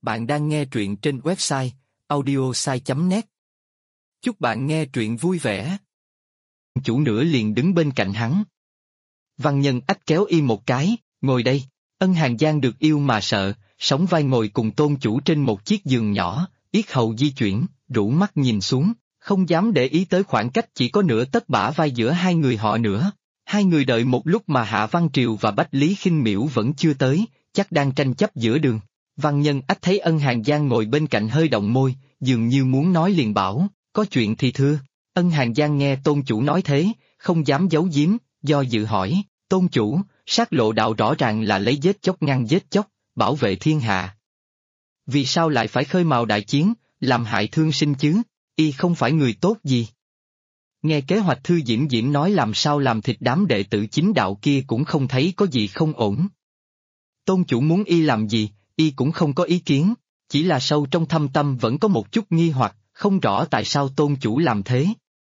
Bạn đang nghe truyện trên website audiosai.net. Chúc bạn nghe truyện vui vẻ. Chủ nữa liền đứng bên cạnh hắn. Văn Nhân Ách kéo y một cái, ngồi đây. Ân Hàn Giang được yêu mà sợ, sóng vai ngồi cùng tôn chủ trên một chiếc giường nhỏ, yết hầu di chuyển, rũ mắt nhìn xuống, không dám để ý tới khoảng cách chỉ có nửa tấc bả vai giữa hai người họ nữa. Hai người đợi một lúc mà Hạ Văn Triều và Bách Lý Khinh Miễu vẫn chưa tới, chắc đang tranh chấp giữa đường. Văn Nhân Ách thấy Ân Hàn Giang ngồi bên cạnh hơi động môi, dường như muốn nói liền bảo, có chuyện thì thưa. Ân Hàn Giang nghe tôn chủ nói thế, không dám giấu giếm, do dự hỏi, tôn chủ, sát lộ đạo rõ ràng là lấy giết chóc ngăn giết chóc, bảo vệ thiên hạ. Vì sao lại phải khơi mào đại chiến, làm hại thương sinh chứ, y không phải người tốt gì. Nghe kế hoạch Thư Diễm Diễm nói làm sao làm thịt đám đệ tử chính đạo kia cũng không thấy có gì không ổn. Tôn chủ muốn y làm gì, y cũng không có ý kiến, chỉ là sâu trong thâm tâm vẫn có một chút nghi hoặc, không rõ tại sao tôn chủ làm thế.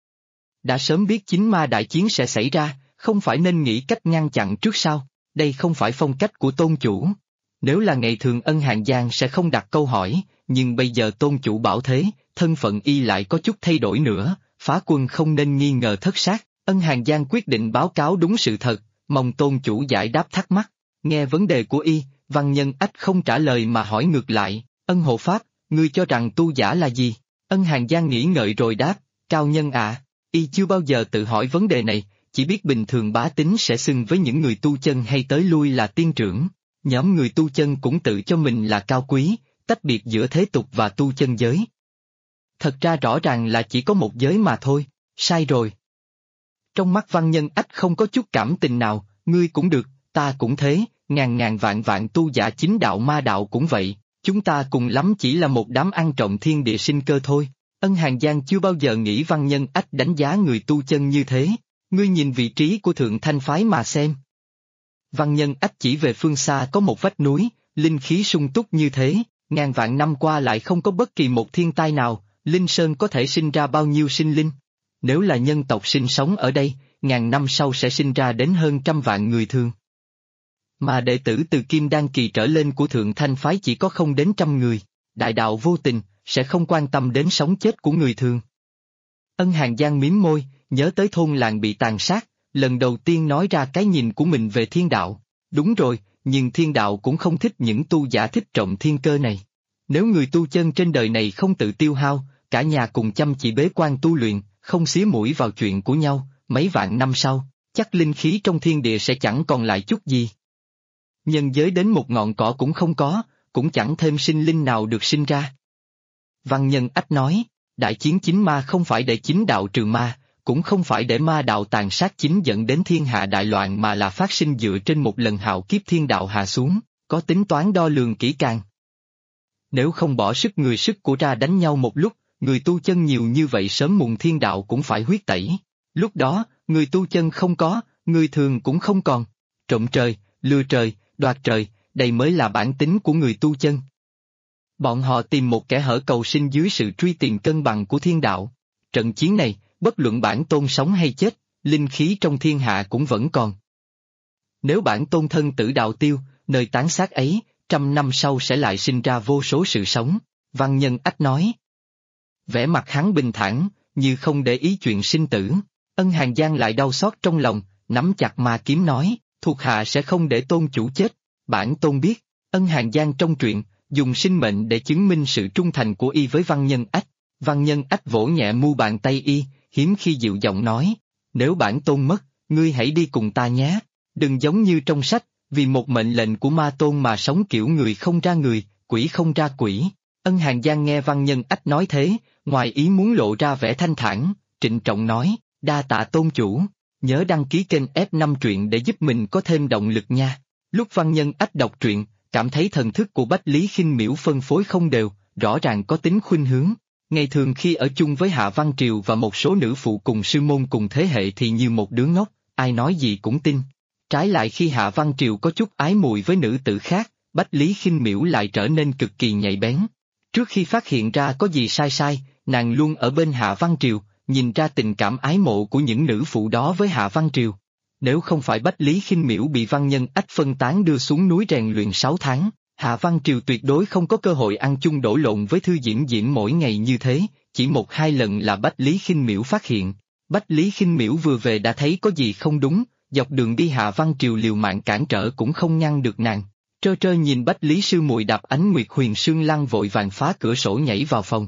Đã sớm biết chính ma đại chiến sẽ xảy ra, không phải nên nghĩ cách ngăn chặn trước sao, đây không phải phong cách của tôn chủ. Nếu là ngày thường Ân Hàn Giang sẽ không đặt câu hỏi, nhưng bây giờ tôn chủ bảo thế, thân phận y lại có chút thay đổi nữa, phá quân không nên nghi ngờ thất sát. Ân Hàn Giang quyết định báo cáo đúng sự thật, mong tôn chủ giải đáp thắc mắc. Nghe vấn đề của y, Văn Nhân Ách không trả lời mà hỏi ngược lại, Ân hộ pháp, ngươi cho rằng tu giả là gì? Ân Hàn Giang nghĩ ngợi rồi đáp, cao nhân à, y chưa bao giờ tự hỏi vấn đề này, chỉ biết bình thường bá tính sẽ xưng với những người tu chân hay tới lui là tiên trưởng. Nhóm người tu chân cũng tự cho mình là cao quý, tách biệt giữa thế tục và tu chân giới. Thật ra rõ ràng là chỉ có một giới mà thôi, sai rồi. Trong mắt Văn Nhân Ách không có chút cảm tình nào, ngươi cũng được, ta cũng thế, ngàn ngàn vạn vạn tu giả chính đạo ma đạo cũng vậy, chúng ta cùng lắm chỉ là một đám ăn trộm thiên địa sinh cơ thôi. Ân Hàn Giang chưa bao giờ nghĩ Văn Nhân Ách đánh giá người tu chân như thế, ngươi nhìn vị trí của Thượng Thanh Phái mà xem. Văn Nhân Ách chỉ về phương xa có một vách núi, linh khí sung túc như thế, ngàn vạn năm qua lại không có bất kỳ một thiên tai nào, Linh Sơn có thể sinh ra bao nhiêu sinh linh. Nếu là nhân tộc sinh sống ở đây, ngàn năm sau sẽ sinh ra đến hơn 100 vạn người thường. Mà đệ tử từ Kim Đan kỳ trở lên của Thượng Thanh Phái chỉ có không đến 100 người, đại đạo vô tình, sẽ không quan tâm đến sống chết của người thường. Ân Hàn Giang mím môi, nhớ tới thôn làng bị tàn sát, lần đầu tiên nói ra cái nhìn của mình về thiên đạo. Đúng rồi, nhưng thiên đạo cũng không thích những tu giả thích trộm thiên cơ này. Nếu người tu chân trên đời này không tự tiêu hao, cả nhà cùng chăm chỉ bế quan tu luyện, không xía mũi vào chuyện của nhau, mấy vạn năm sau, chắc linh khí trong thiên địa sẽ chẳng còn lại chút gì. Nhân giới đến một ngọn cỏ cũng không có, cũng chẳng thêm sinh linh nào được sinh ra. Văn Nhân Ách nói, đại chiến chính ma không phải để chính đạo trừ ma, cũng không phải để ma đạo tàn sát chính dẫn đến thiên hạ đại loạn mà là phát sinh dựa trên một lần hạo kiếp thiên đạo hạ xuống, có tính toán đo lường kỹ càng. Nếu không bỏ sức người sức của ra đánh nhau một lúc, người tu chân nhiều như vậy sớm muộn thiên đạo cũng phải huyết tẩy. Lúc đó, người tu chân không có, người thường cũng không còn. Trộm trời, lừa trời, đoạt trời, đây mới là bản tính của người tu chân. Bọn họ tìm một kẻ hở cầu sinh dưới sự truy tìm cân bằng của thiên đạo. Trận chiến này, bất luận bản tôn sống hay chết, linh khí trong thiên hạ cũng vẫn còn. Nếu bản tôn thân tử đạo tiêu, nơi tán xác ấy, 100 năm sau sẽ lại sinh ra vô số sự sống, Văn Nhân Ách nói. Vẻ mặt hắn bình thản, như không để ý chuyện sinh tử. Ân Hàn Giang lại đau xót trong lòng, nắm chặt ma kiếm nói, thuộc hạ sẽ không để tôn chủ chết, bản tôn biết. Ân Hàn Giang trong truyện, dùng sinh mệnh để chứng minh sự trung thành của y với Văn Nhân Ách. Văn Nhân Ách vỗ nhẹ mu bàn tay y, hiếm khi dịu giọng nói, nếu bản tôn mất, ngươi hãy đi cùng ta nhé, đừng giống như trong sách, vì một mệnh lệnh của ma tôn mà sống kiểu người không ra người, quỷ không ra quỷ. Ân Hàn Giang nghe Văn Nhân Ách nói thế, ngoài ý muốn lộ ra vẻ thanh thản, trịnh trọng nói, đa tạ tôn chủ, nhớ đăng ký kênh F5 truyện để giúp mình có thêm động lực nha. Lúc Văn Nhân Ách đọc truyện, cảm thấy thần thức của Bách Lý Khinh Miễu phân phối không đều, rõ ràng có tính khuynh hướng. Ngày thường khi ở chung với Hạ Văn Triều và một số nữ phụ cùng sư môn cùng thế hệ thì như một đứa ngốc, ai nói gì cũng tin. Trái lại khi Hạ Văn Triều có chút ái mùi với nữ tử khác, Bách Lý Khinh Miễu lại trở nên cực kỳ nhạy bén. Trước khi phát hiện ra có gì sai sai, nàng luôn ở bên Hạ Văn Triều, nhìn ra tình cảm ái mộ của những nữ phụ đó với Hạ Văn Triều. Nếu không phải Bách Lý Khinh Miễu bị Văn Nhân Ách phân tán đưa xuống núi rèn luyện 6 tháng, Hạ Văn Triều tuyệt đối không có cơ hội ăn chung đổ lộn với Thư Diễm Diễm mỗi ngày như thế, chỉ một hai lần là Bách Lý Khinh Miễu phát hiện. Bách Lý Khinh Miễu vừa về đã thấy có gì không đúng, dọc đường đi Hạ Văn Triều liều mạng cản trở cũng không ngăn được nàng. Trơ trơ nhìn Bách Lý sư muội đạp ánh nguyệt huyền sương lăng vội vàng phá cửa sổ nhảy vào phòng.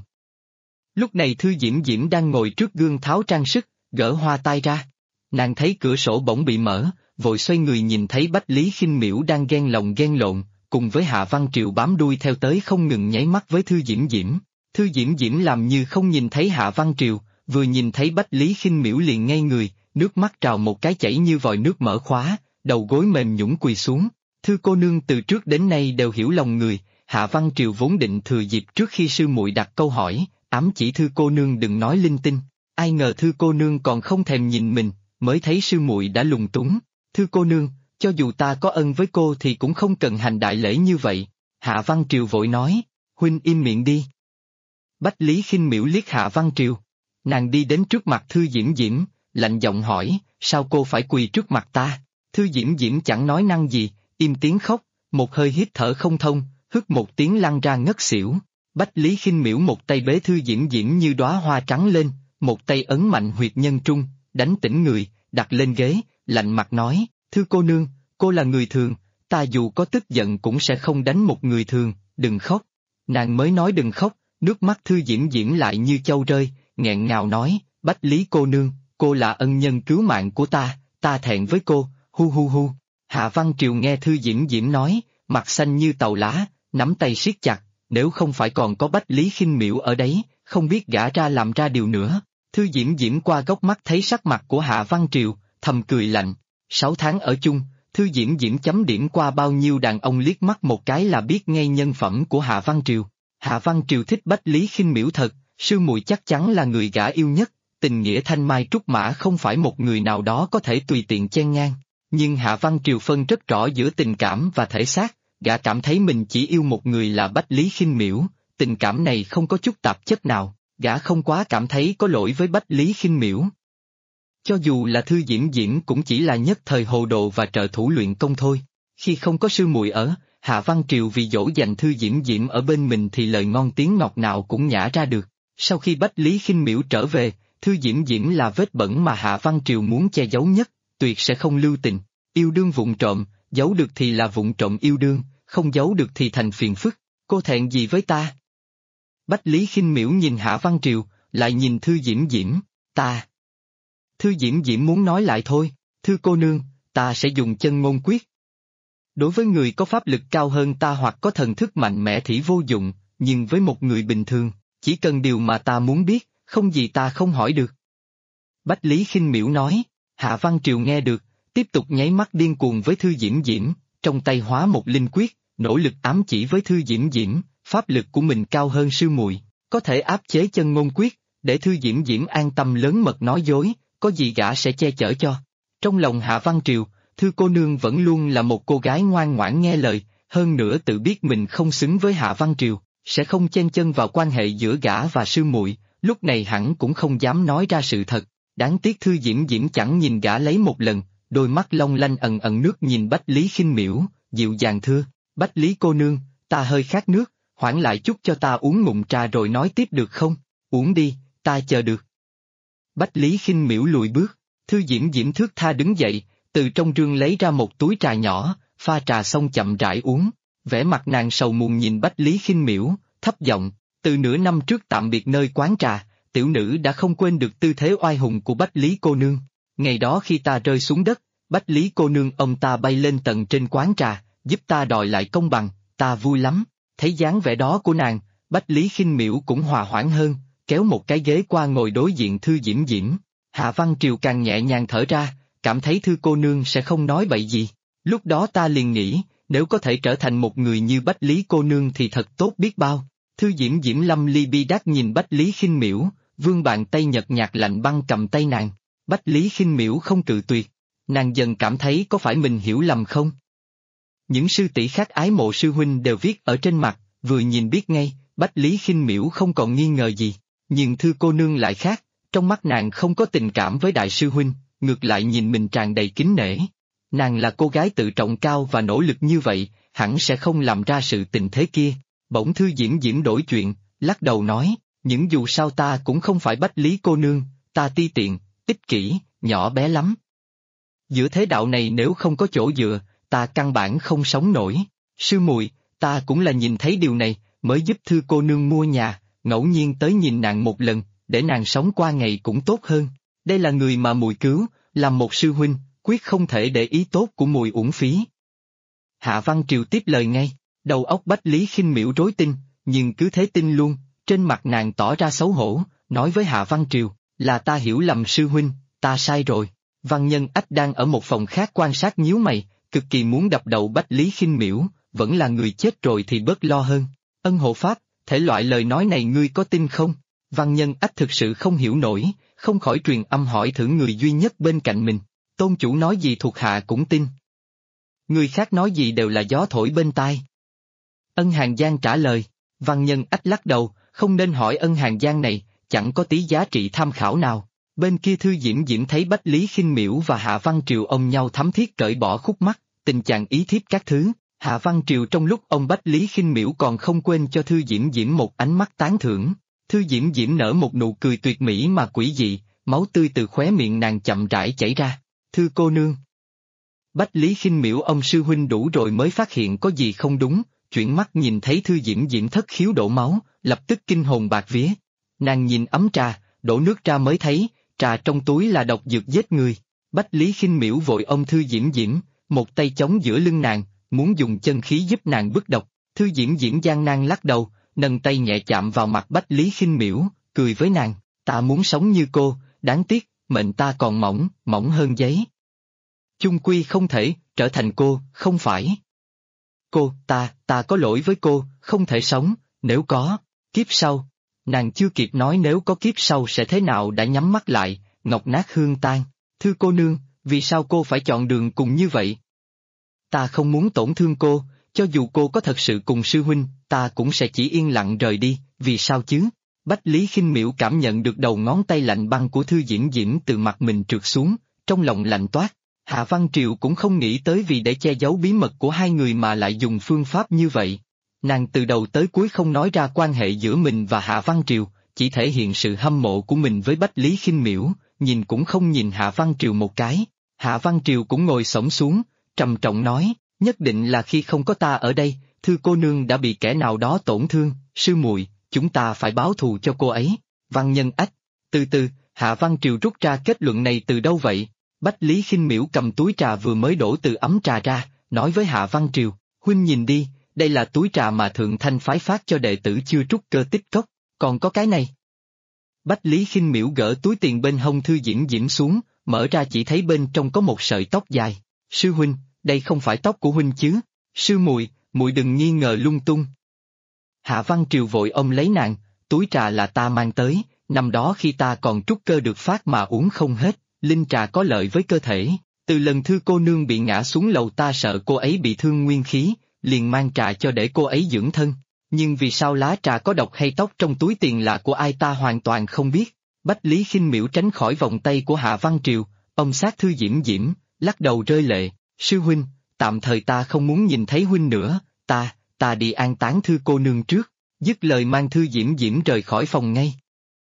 Lúc này Thư Diễm Diễm đang ngồi trước gương tháo trang sức, gỡ hoa tai ra. Nàng thấy cửa sổ bỗng bị mở, vội xoay người nhìn thấy Bách Lý Khinh Miễu đang ghen lòng ghen lộn, cùng với Hạ Văn Triều bám đuôi theo tới không ngừng nháy mắt với Thư Diễm Diễm. Thư Diễm Diễm làm như không nhìn thấy Hạ Văn Triều, vừa nhìn thấy Bách Lý Khinh Miễu liền ngây người, nước mắt trào một cái chảy như vòi nước mở khóa, đầu gối mềm nhũn quỳ xuống. Thư cô nương từ trước đến nay đều hiểu lòng người, Hạ Văn Triều vốn định thừa dịp trước khi sư muội đặt câu hỏi, ám chỉ Thư cô nương đừng nói linh tinh. Ai ngờ Thư cô nương còn không thèm nhìn mình, mới thấy sư muội đã lùng túng. Thư cô nương, cho dù ta có ân với cô thì cũng không cần hành đại lễ như vậy. Hạ Văn Triều vội nói, huynh im miệng đi. Bách Lý Khinh Miễu liếc Hạ Văn Triều. Nàng đi đến trước mặt Thư Diễm Diễm, lạnh giọng hỏi, sao cô phải quỳ trước mặt ta? Thư Diễm Diễm chẳng nói năng gì, im tiếng khóc, một hơi hít thở không thông, hức một tiếng lăn ra ngất xỉu. Bách Lý Khinh Miễu một tay bế Thư Diễm Diễm như đóa hoa trắng lên, một tay ấn mạnh huyệt nhân trung, đánh tỉnh người, đặt lên ghế, lạnh mặt nói, Thư cô nương, cô là người thường, ta dù có tức giận cũng sẽ không đánh một người thường, đừng khóc. Nàng mới nói đừng khóc, nước mắt Thư Diễm Diễm lại như châu rơi, nghẹn ngào nói, Bách Lý cô nương, cô là ân nhân cứu mạng của ta thẹn với cô, hu hu hu. Hạ Văn Triều nghe Thư Diễm Diễm nói, mặt xanh như tàu lá, nắm tay siết chặt, nếu không phải còn có Bách Lý Khinh Miễu ở đấy, không biết gã ra làm ra điều nữa. Thư Diễm Diễm qua góc mắt thấy sắc mặt của Hạ Văn Triều, thầm cười lạnh. 6 tháng ở chung, Thư Diễm Diễm chấm điểm qua bao nhiêu đàn ông liếc mắt một cái là biết ngay nhân phẩm của Hạ Văn Triều. Hạ Văn Triều thích Bách Lý Khinh Miễu thật, sư muội chắc chắn là người gã yêu nhất, tình nghĩa thanh mai trúc mã không phải một người nào đó có thể tùy tiện chen ngang. Nhưng Hạ Văn Triều phân rất rõ giữa tình cảm và thể xác, gã cảm thấy mình chỉ yêu một người là Bách Lý Khinh Miễu, tình cảm này không có chút tạp chất nào, gã không quá cảm thấy có lỗi với Bách Lý Khinh Miễu. Cho dù là Thư Diễm Diễm cũng chỉ là nhất thời hồ đồ và trợ thủ luyện công thôi. Khi không có sư muội ở, Hạ Văn Triều vì dỗ dành Thư Diễm Diễm ở bên mình thì lời ngon tiếng ngọt nào cũng nhả ra được. Sau khi Bách Lý Khinh Miễu trở về, Thư Diễm Diễm là vết bẩn mà Hạ Văn Triều muốn che giấu nhất, tuyệt sẽ không lưu tình. Yêu đương vụng trộm, giấu được thì là vụng trộm yêu đương, không giấu được thì thành phiền phức. Cô thẹn gì với ta? Bách Lý Khinh Miễu nhìn Hạ Văn Triều, lại nhìn Thư Diễm Diễm, ta. Thư Diễm Diễm muốn nói lại thôi, Thư cô nương, ta sẽ dùng chân ngôn quyết. Đối với người có pháp lực cao hơn ta hoặc có thần thức mạnh mẽ thì vô dụng, nhưng với một người bình thường, chỉ cần điều mà ta muốn biết, không gì ta không hỏi được. Bách Lý Khinh Miễu nói, Hạ Văn Triều nghe được, tiếp tục nháy mắt điên cuồng với Thư Diễm Diễm, trong tay hóa một linh quyết, nỗ lực ám chỉ với Thư Diễm Diễm, pháp lực của mình cao hơn sư muội, có thể áp chế chân ngôn quyết, để Thư Diễm Diễm an tâm lớn mật nói dối, có gì gã sẽ che chở cho. Trong lòng Hạ Văn Triều, Thư cô nương vẫn luôn là một cô gái ngoan ngoãn nghe lời, hơn nữa tự biết mình không xứng với Hạ Văn Triều, sẽ không chen chân vào quan hệ giữa gã và sư muội, lúc này hẳn cũng không dám nói ra sự thật. Đáng tiếc Thư Diễm Diễm chẳng nhìn gã lấy một lần, đôi mắt long lanh ẩn ẩn nước nhìn Bách Lý Khinh Miễu, dịu dàng thưa, Bách Lý cô nương, ta hơi khát nước, hoãn lại chút cho ta uống ngụm trà rồi nói tiếp được không? Uống đi, ta chờ được. Bách Lý Khinh Miễu lùi bước, Thư Diễm Diễm thướt tha đứng dậy, từ trong rương lấy ra một túi trà nhỏ, pha trà xong chậm rãi uống, vẻ mặt nàng sầu muộn nhìn Bách Lý Khinh Miễu, thấp giọng, từ nửa năm trước tạm biệt nơi quán trà, tiểu nữ đã không quên được tư thế oai hùng của Bách Lý cô nương. Ngày đó khi ta rơi xuống đất, Bách Lý cô nương ông ta bay lên tầng trên quán trà, giúp ta đòi lại công bằng, ta vui lắm. Thấy dáng vẻ đó của nàng, Bách Lý Khinh Miễu cũng hòa hoãn hơn, kéo một cái ghế qua ngồi đối diện Thư Diễm Diễm. Hạ Văn Triều càng nhẹ nhàng thở ra, cảm thấy Thư cô nương sẽ không nói bậy gì. Lúc đó ta liền nghĩ, nếu có thể trở thành một người như Bách Lý cô nương thì thật tốt biết bao. Thư Diễm Diễm lâm ly bi đát nhìn Bách Lý Khinh Miễu, vươn bàn tay nhợt nhạt lạnh băng cầm tay nàng. Bách Lý Khinh Miễu không cự tuyệt, nàng dần cảm thấy có phải mình hiểu lầm không? Những sư tỷ khác ái mộ sư huynh đều viết ở trên mặt, vừa nhìn biết ngay, Bách Lý Khinh Miễu không còn nghi ngờ gì, nhưng Thư cô nương lại khác, trong mắt nàng không có tình cảm với đại sư huynh, ngược lại nhìn mình tràn đầy kính nể. Nàng là cô gái tự trọng cao và nỗ lực như vậy, hẳn sẽ không làm ra sự tình thế kia. Bỗng Thư Diễm Diễm đổi chuyện, lắc đầu nói, những dù sao ta cũng không phải Bách Lý cô nương, ta ti tiện, ích kỷ, nhỏ bé lắm. Giữa thế đạo này nếu không có chỗ dựa, ta căn bản không sống nổi. Sư muội, ta cũng là nhìn thấy điều này, mới giúp Thư cô nương mua nhà, ngẫu nhiên tới nhìn nàng một lần, để nàng sống qua ngày cũng tốt hơn. Đây là người mà muội cứu, làm một sư huynh, quyết không thể để ý tốt của muội uổng phí. Hạ Văn Triều tiếp lời ngay, đầu óc Bách Lý Khinh Miễu rối tinh, nhưng cứ thế tin luôn, trên mặt nàng tỏ ra xấu hổ, nói với Hạ Văn Triều, là ta hiểu lầm sư huynh, ta sai rồi. Văn Nhân Ách đang ở một phòng khác quan sát nhíu mày, cực kỳ muốn đập đầu Bách Lý Khinh Miễu, vẫn là người chết rồi thì bớt lo hơn. Ân hộ pháp, thể loại lời nói này ngươi có tin không? Văn Nhân Ách thực sự không hiểu nổi, không khỏi truyền âm hỏi thử người duy nhất bên cạnh mình. Tôn chủ nói gì thuộc hạ cũng tin. Người khác nói gì đều là gió thổi bên tai. Ân Hàng Giang trả lời, Văn Nhân Ách lắc đầu, không nên hỏi Ân Hàng Giang này, chẳng có tí giá trị tham khảo nào. Bên kia Thư Diễm Diễm thấy Bách Lý Khinh Miễu và Hạ Văn Triều ôm nhau thắm thiết cởi bỏ khúc mắc, tình trạng ý thiếp các thứ. Hạ Văn Triều trong lúc ông Bách Lý Khinh Miễu còn không quên cho Thư Diễm Diễm một ánh mắt tán thưởng. Thư Diễm Diễm nở một nụ cười tuyệt mỹ mà quỷ dị, máu tươi từ khóe miệng nàng chậm rãi chảy ra. Thư cô nương. Bách Lý Khinh Miễu ông sư huynh đủ rồi mới phát hiện có gì không đúng, chuyển mắt nhìn thấy Thư Diễm Diễm thất khiếu đổ máu, lập tức kinh hồn bạc vía. Nàng nhìn ấm trà, đổ nước ra mới thấy, trà trong túi là độc dược giết người. Bách Lý Khinh Miễu vội ôm Thư Diễm Diễm, một tay chống giữa lưng nàng, muốn dùng chân khí giúp nàng bức độc. Thư Diễm Diễm gian nan lắc đầu, nâng tay nhẹ chạm vào mặt Bách Lý Khinh Miễu, cười với nàng, ta muốn sống như cô, đáng tiếc, mệnh ta còn mỏng, mỏng hơn giấy. Chung quy không thể, trở thành cô, không phải. Cô, ta có lỗi với cô, không thể sống, nếu có, kiếp sau. Nàng chưa kịp nói nếu có kiếp sau sẽ thế nào đã nhắm mắt lại, ngọc nát hương tan. Thư cô nương, vì sao cô phải chọn đường cùng như vậy? Ta không muốn tổn thương cô, cho dù cô có thật sự cùng sư huynh, ta cũng sẽ chỉ yên lặng rời đi, vì sao chứ? Bách Lý Khinh Miễu cảm nhận được đầu ngón tay lạnh băng của Thư Diễm Diễm từ mặt mình trượt xuống, trong lòng lạnh toát. Hạ Văn Triều cũng không nghĩ tới vì để che giấu bí mật của hai người mà lại dùng phương pháp như vậy. Nàng từ đầu tới cuối không nói ra quan hệ giữa mình và Hạ Văn Triều, chỉ thể hiện sự hâm mộ của mình với Bách Lý Khinh Miễu, nhìn cũng không nhìn Hạ Văn Triều một cái. Hạ Văn Triều cũng ngồi xổm xuống, trầm trọng nói, nhất định là khi không có ta ở đây, Thư cô nương đã bị kẻ nào đó tổn thương, sư muội, chúng ta phải báo thù cho cô ấy. Văn Nhân Ách, từ từ, Hạ Văn Triều rút ra kết luận này từ đâu vậy? Bách Lý Khinh Miễu cầm túi trà vừa mới đổ từ ấm trà ra, nói với Hạ Văn Triều, huynh nhìn đi, đây là túi trà mà Thượng Thanh phái phát cho đệ tử chưa trúc cơ tích cốc, còn có cái này. Bách Lý Khinh Miễu gỡ túi tiền bên hông Thư Diễm Diễm xuống, mở ra chỉ thấy bên trong có một sợi tóc dài. Sư huynh, đây không phải tóc của huynh chứ? Sư muội, muội đừng nghi ngờ lung tung. Hạ Văn Triều vội ôm lấy nàng, túi trà là ta mang tới, năm đó khi ta còn trúc cơ được phát mà uống không hết, linh trà có lợi với cơ thể. Từ lần Thư cô nương bị ngã xuống lầu ta sợ cô ấy bị thương nguyên khí, liền mang trà cho để cô ấy dưỡng thân. Nhưng vì sao lá trà có độc hay tóc trong túi tiền là của ai ta hoàn toàn không biết. Bách Lý Khinh Miễu tránh khỏi vòng tay của Hạ Văn Triều, ôm sát Thư Diễm Diễm, lắc đầu rơi lệ. Sư huynh, tạm thời ta không muốn nhìn thấy huynh nữa, ta đi an táng Thư cô nương trước. Dứt lời mang Thư Diễm Diễm rời khỏi phòng ngay.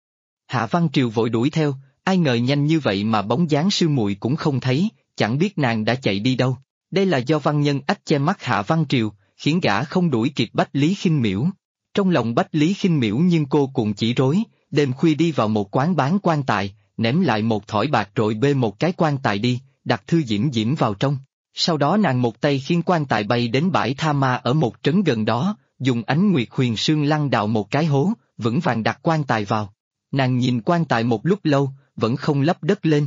Hạ Văn Triều vội đuổi theo, ai ngờ nhanh như vậy mà bóng dáng sư muội cũng không thấy, chẳng biết nàng đã chạy đi đâu. Đây là do Văn Nhân Ách che mắt Hạ Văn Triều, khiến gã không đuổi kịp Bách Lý Khinh Miễu. Trong lòng Bách Lý Khinh Miễu nhưng cô cũng chỉ rối, đêm khuya đi vào một quán bán quan tài, ném lại một thỏi bạc rồi bê một cái quan tài đi, đặt Thư Diễm Diễm vào trong. Sau đó nàng một tay khiêng quan tài bay đến bãi Tha Ma ở một trấn gần đó, dùng ánh nguyệt huyền sương lăng đào một cái hố, vững vàng đặt quan tài vào. Nàng nhìn quan tài một lúc lâu, vẫn không lấp đất lên.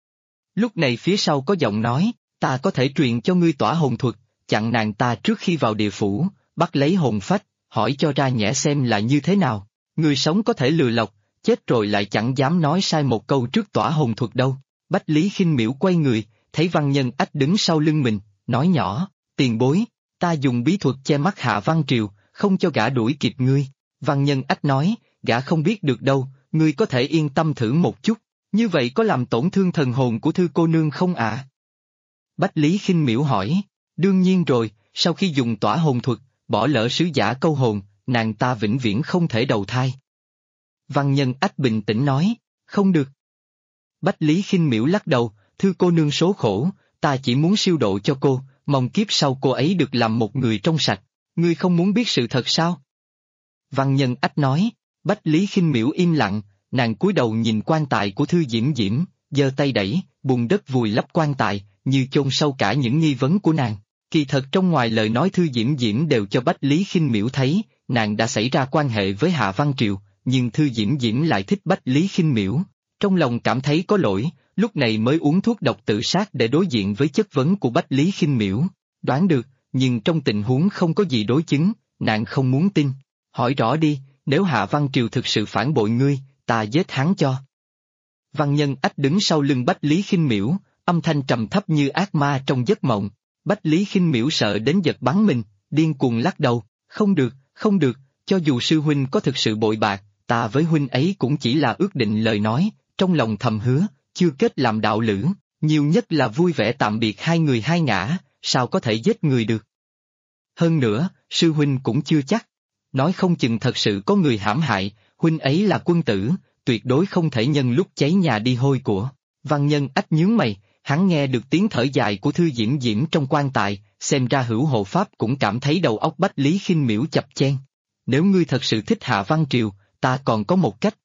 Lúc này phía sau có giọng nói, ta có thể truyền cho ngươi tỏa hồn thuật, chặn nàng ta trước khi vào địa phủ, bắt lấy hồn phách, hỏi cho ra nhẽ xem là như thế nào. Người sống có thể lừa lọc, chết rồi lại chẳng dám nói sai một câu trước tỏa hồn thuật đâu. Bách Lý Khinh Miễu quay người, thấy Văn Nhân Ách đứng sau lưng mình, nói nhỏ, tiền bối, ta dùng bí thuật che mắt Hạ Văn Triều, không cho gã đuổi kịp ngươi. Văn Nhân Ách nói, gã không biết được đâu, ngươi có thể yên tâm thử một chút, như vậy có làm tổn thương thần hồn của Thư cô nương không ạ? Bách Lý Khinh Miễu hỏi, đương nhiên rồi, sau khi dùng tỏa hồn thuật, bỏ lỡ sứ giả câu hồn, nàng ta vĩnh viễn không thể đầu thai. Văn Nhân Ách bình tĩnh nói, không được. Bách Lý Khinh Miễu lắc đầu, thưa cô nương số khổ, ta chỉ muốn siêu độ cho cô, mong kiếp sau cô ấy được làm một người trong sạch, ngươi không muốn biết sự thật sao? Văn Nhân Ách nói, Bách Lý Khinh Miễu im lặng, nàng cúi đầu nhìn quan tài của Thư Diễm Diễm, giơ tay đẩy, bùn đất vùi lấp quan tài, như chôn sâu cả những nghi vấn của nàng. Kỳ thật trong ngoài lời nói Thư Diễm Diễm đều cho Bách Lý Khinh Miễu thấy, nàng đã xảy ra quan hệ với Hạ Văn Triều, nhưng Thư Diễm Diễm lại thích Bách Lý Khinh Miễu, trong lòng cảm thấy có lỗi, lúc này mới uống thuốc độc tự sát để đối diện với chất vấn của Bách Lý Khinh Miễu. Đoán được, nhưng trong tình huống không có gì đối chứng, nàng không muốn tin. Hỏi rõ đi, nếu Hạ Văn Triều thực sự phản bội ngươi, ta giết hắn cho. Văn Nhân Ách đứng sau lưng Bách Lý Khinh Miễu, âm thanh trầm thấp như ác ma trong giấc mộng. Bách Lý Khinh Miễu sợ đến giật bắn mình, điên cuồng lắc đầu, không được, không được, cho dù sư huynh có thực sự bội bạc, ta với huynh ấy cũng chỉ là ước định lời nói, trong lòng thầm hứa, chưa kết làm đạo lữ, nhiều nhất là vui vẻ tạm biệt hai người hai ngã, sao có thể giết người được. Hơn nữa, sư huynh cũng chưa chắc, nói không chừng thật sự có người hãm hại, huynh ấy là quân tử, tuyệt đối không thể nhân lúc cháy nhà đi hôi của. Văn Nhân Ách nhướng mày, hắn nghe được tiếng thở dài của Thư Diễm Diễm trong quan tài, xem ra hữu hộ pháp cũng cảm thấy đầu óc Bách Lý Khinh Miễu chập chen. Nếu ngươi thật sự thích Hạ Văn Triều, ta còn có một cách.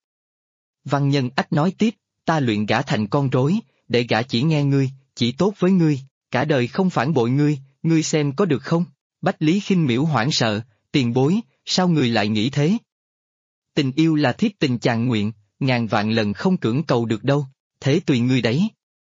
Văn Nhân Ách nói tiếp, ta luyện gã thành con rối, để gã chỉ nghe ngươi, chỉ tốt với ngươi, cả đời không phản bội ngươi, ngươi xem có được không? Bách Lý Khinh Miễu hoảng sợ, tiền bối, sao người lại nghĩ thế? Tình yêu là thiết tình chàng nguyện, ngàn vạn lần không cưỡng cầu được đâu, thế tùy ngươi đấy.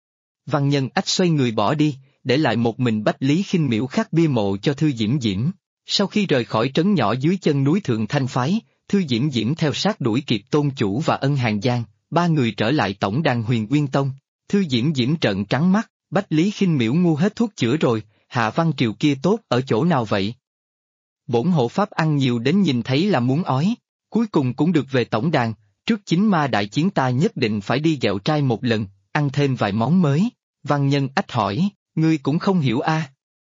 Văn Nhân Ách xoay người bỏ đi, để lại một mình Bách Lý Khinh Miễu khắc bia mộ cho Thư Diễm Diễm. Sau khi rời khỏi trấn nhỏ dưới chân núi Thượng Thanh Phái, Thư Diễm Diễm theo sát đuổi kịp Tôn Chủ và Ân Hàng Giang, ba người trở lại tổng đàn Huyền Uyên Tông. Thư Diễm Diễm trợn trắng mắt, Bách Lý Khinh Miễu ngu hết thuốc chữa rồi, Hạ Văn Triều kia tốt ở chỗ nào vậy? Bổn hộ pháp ăn nhiều đến nhìn thấy là muốn ói, cuối cùng cũng được về tổng đàn, trước chính ma đại chiến ta nhất định phải đi ghẹo trai một lần, ăn thêm vài món mới. Văn Nhân Ách hỏi, ngươi cũng không hiểu a?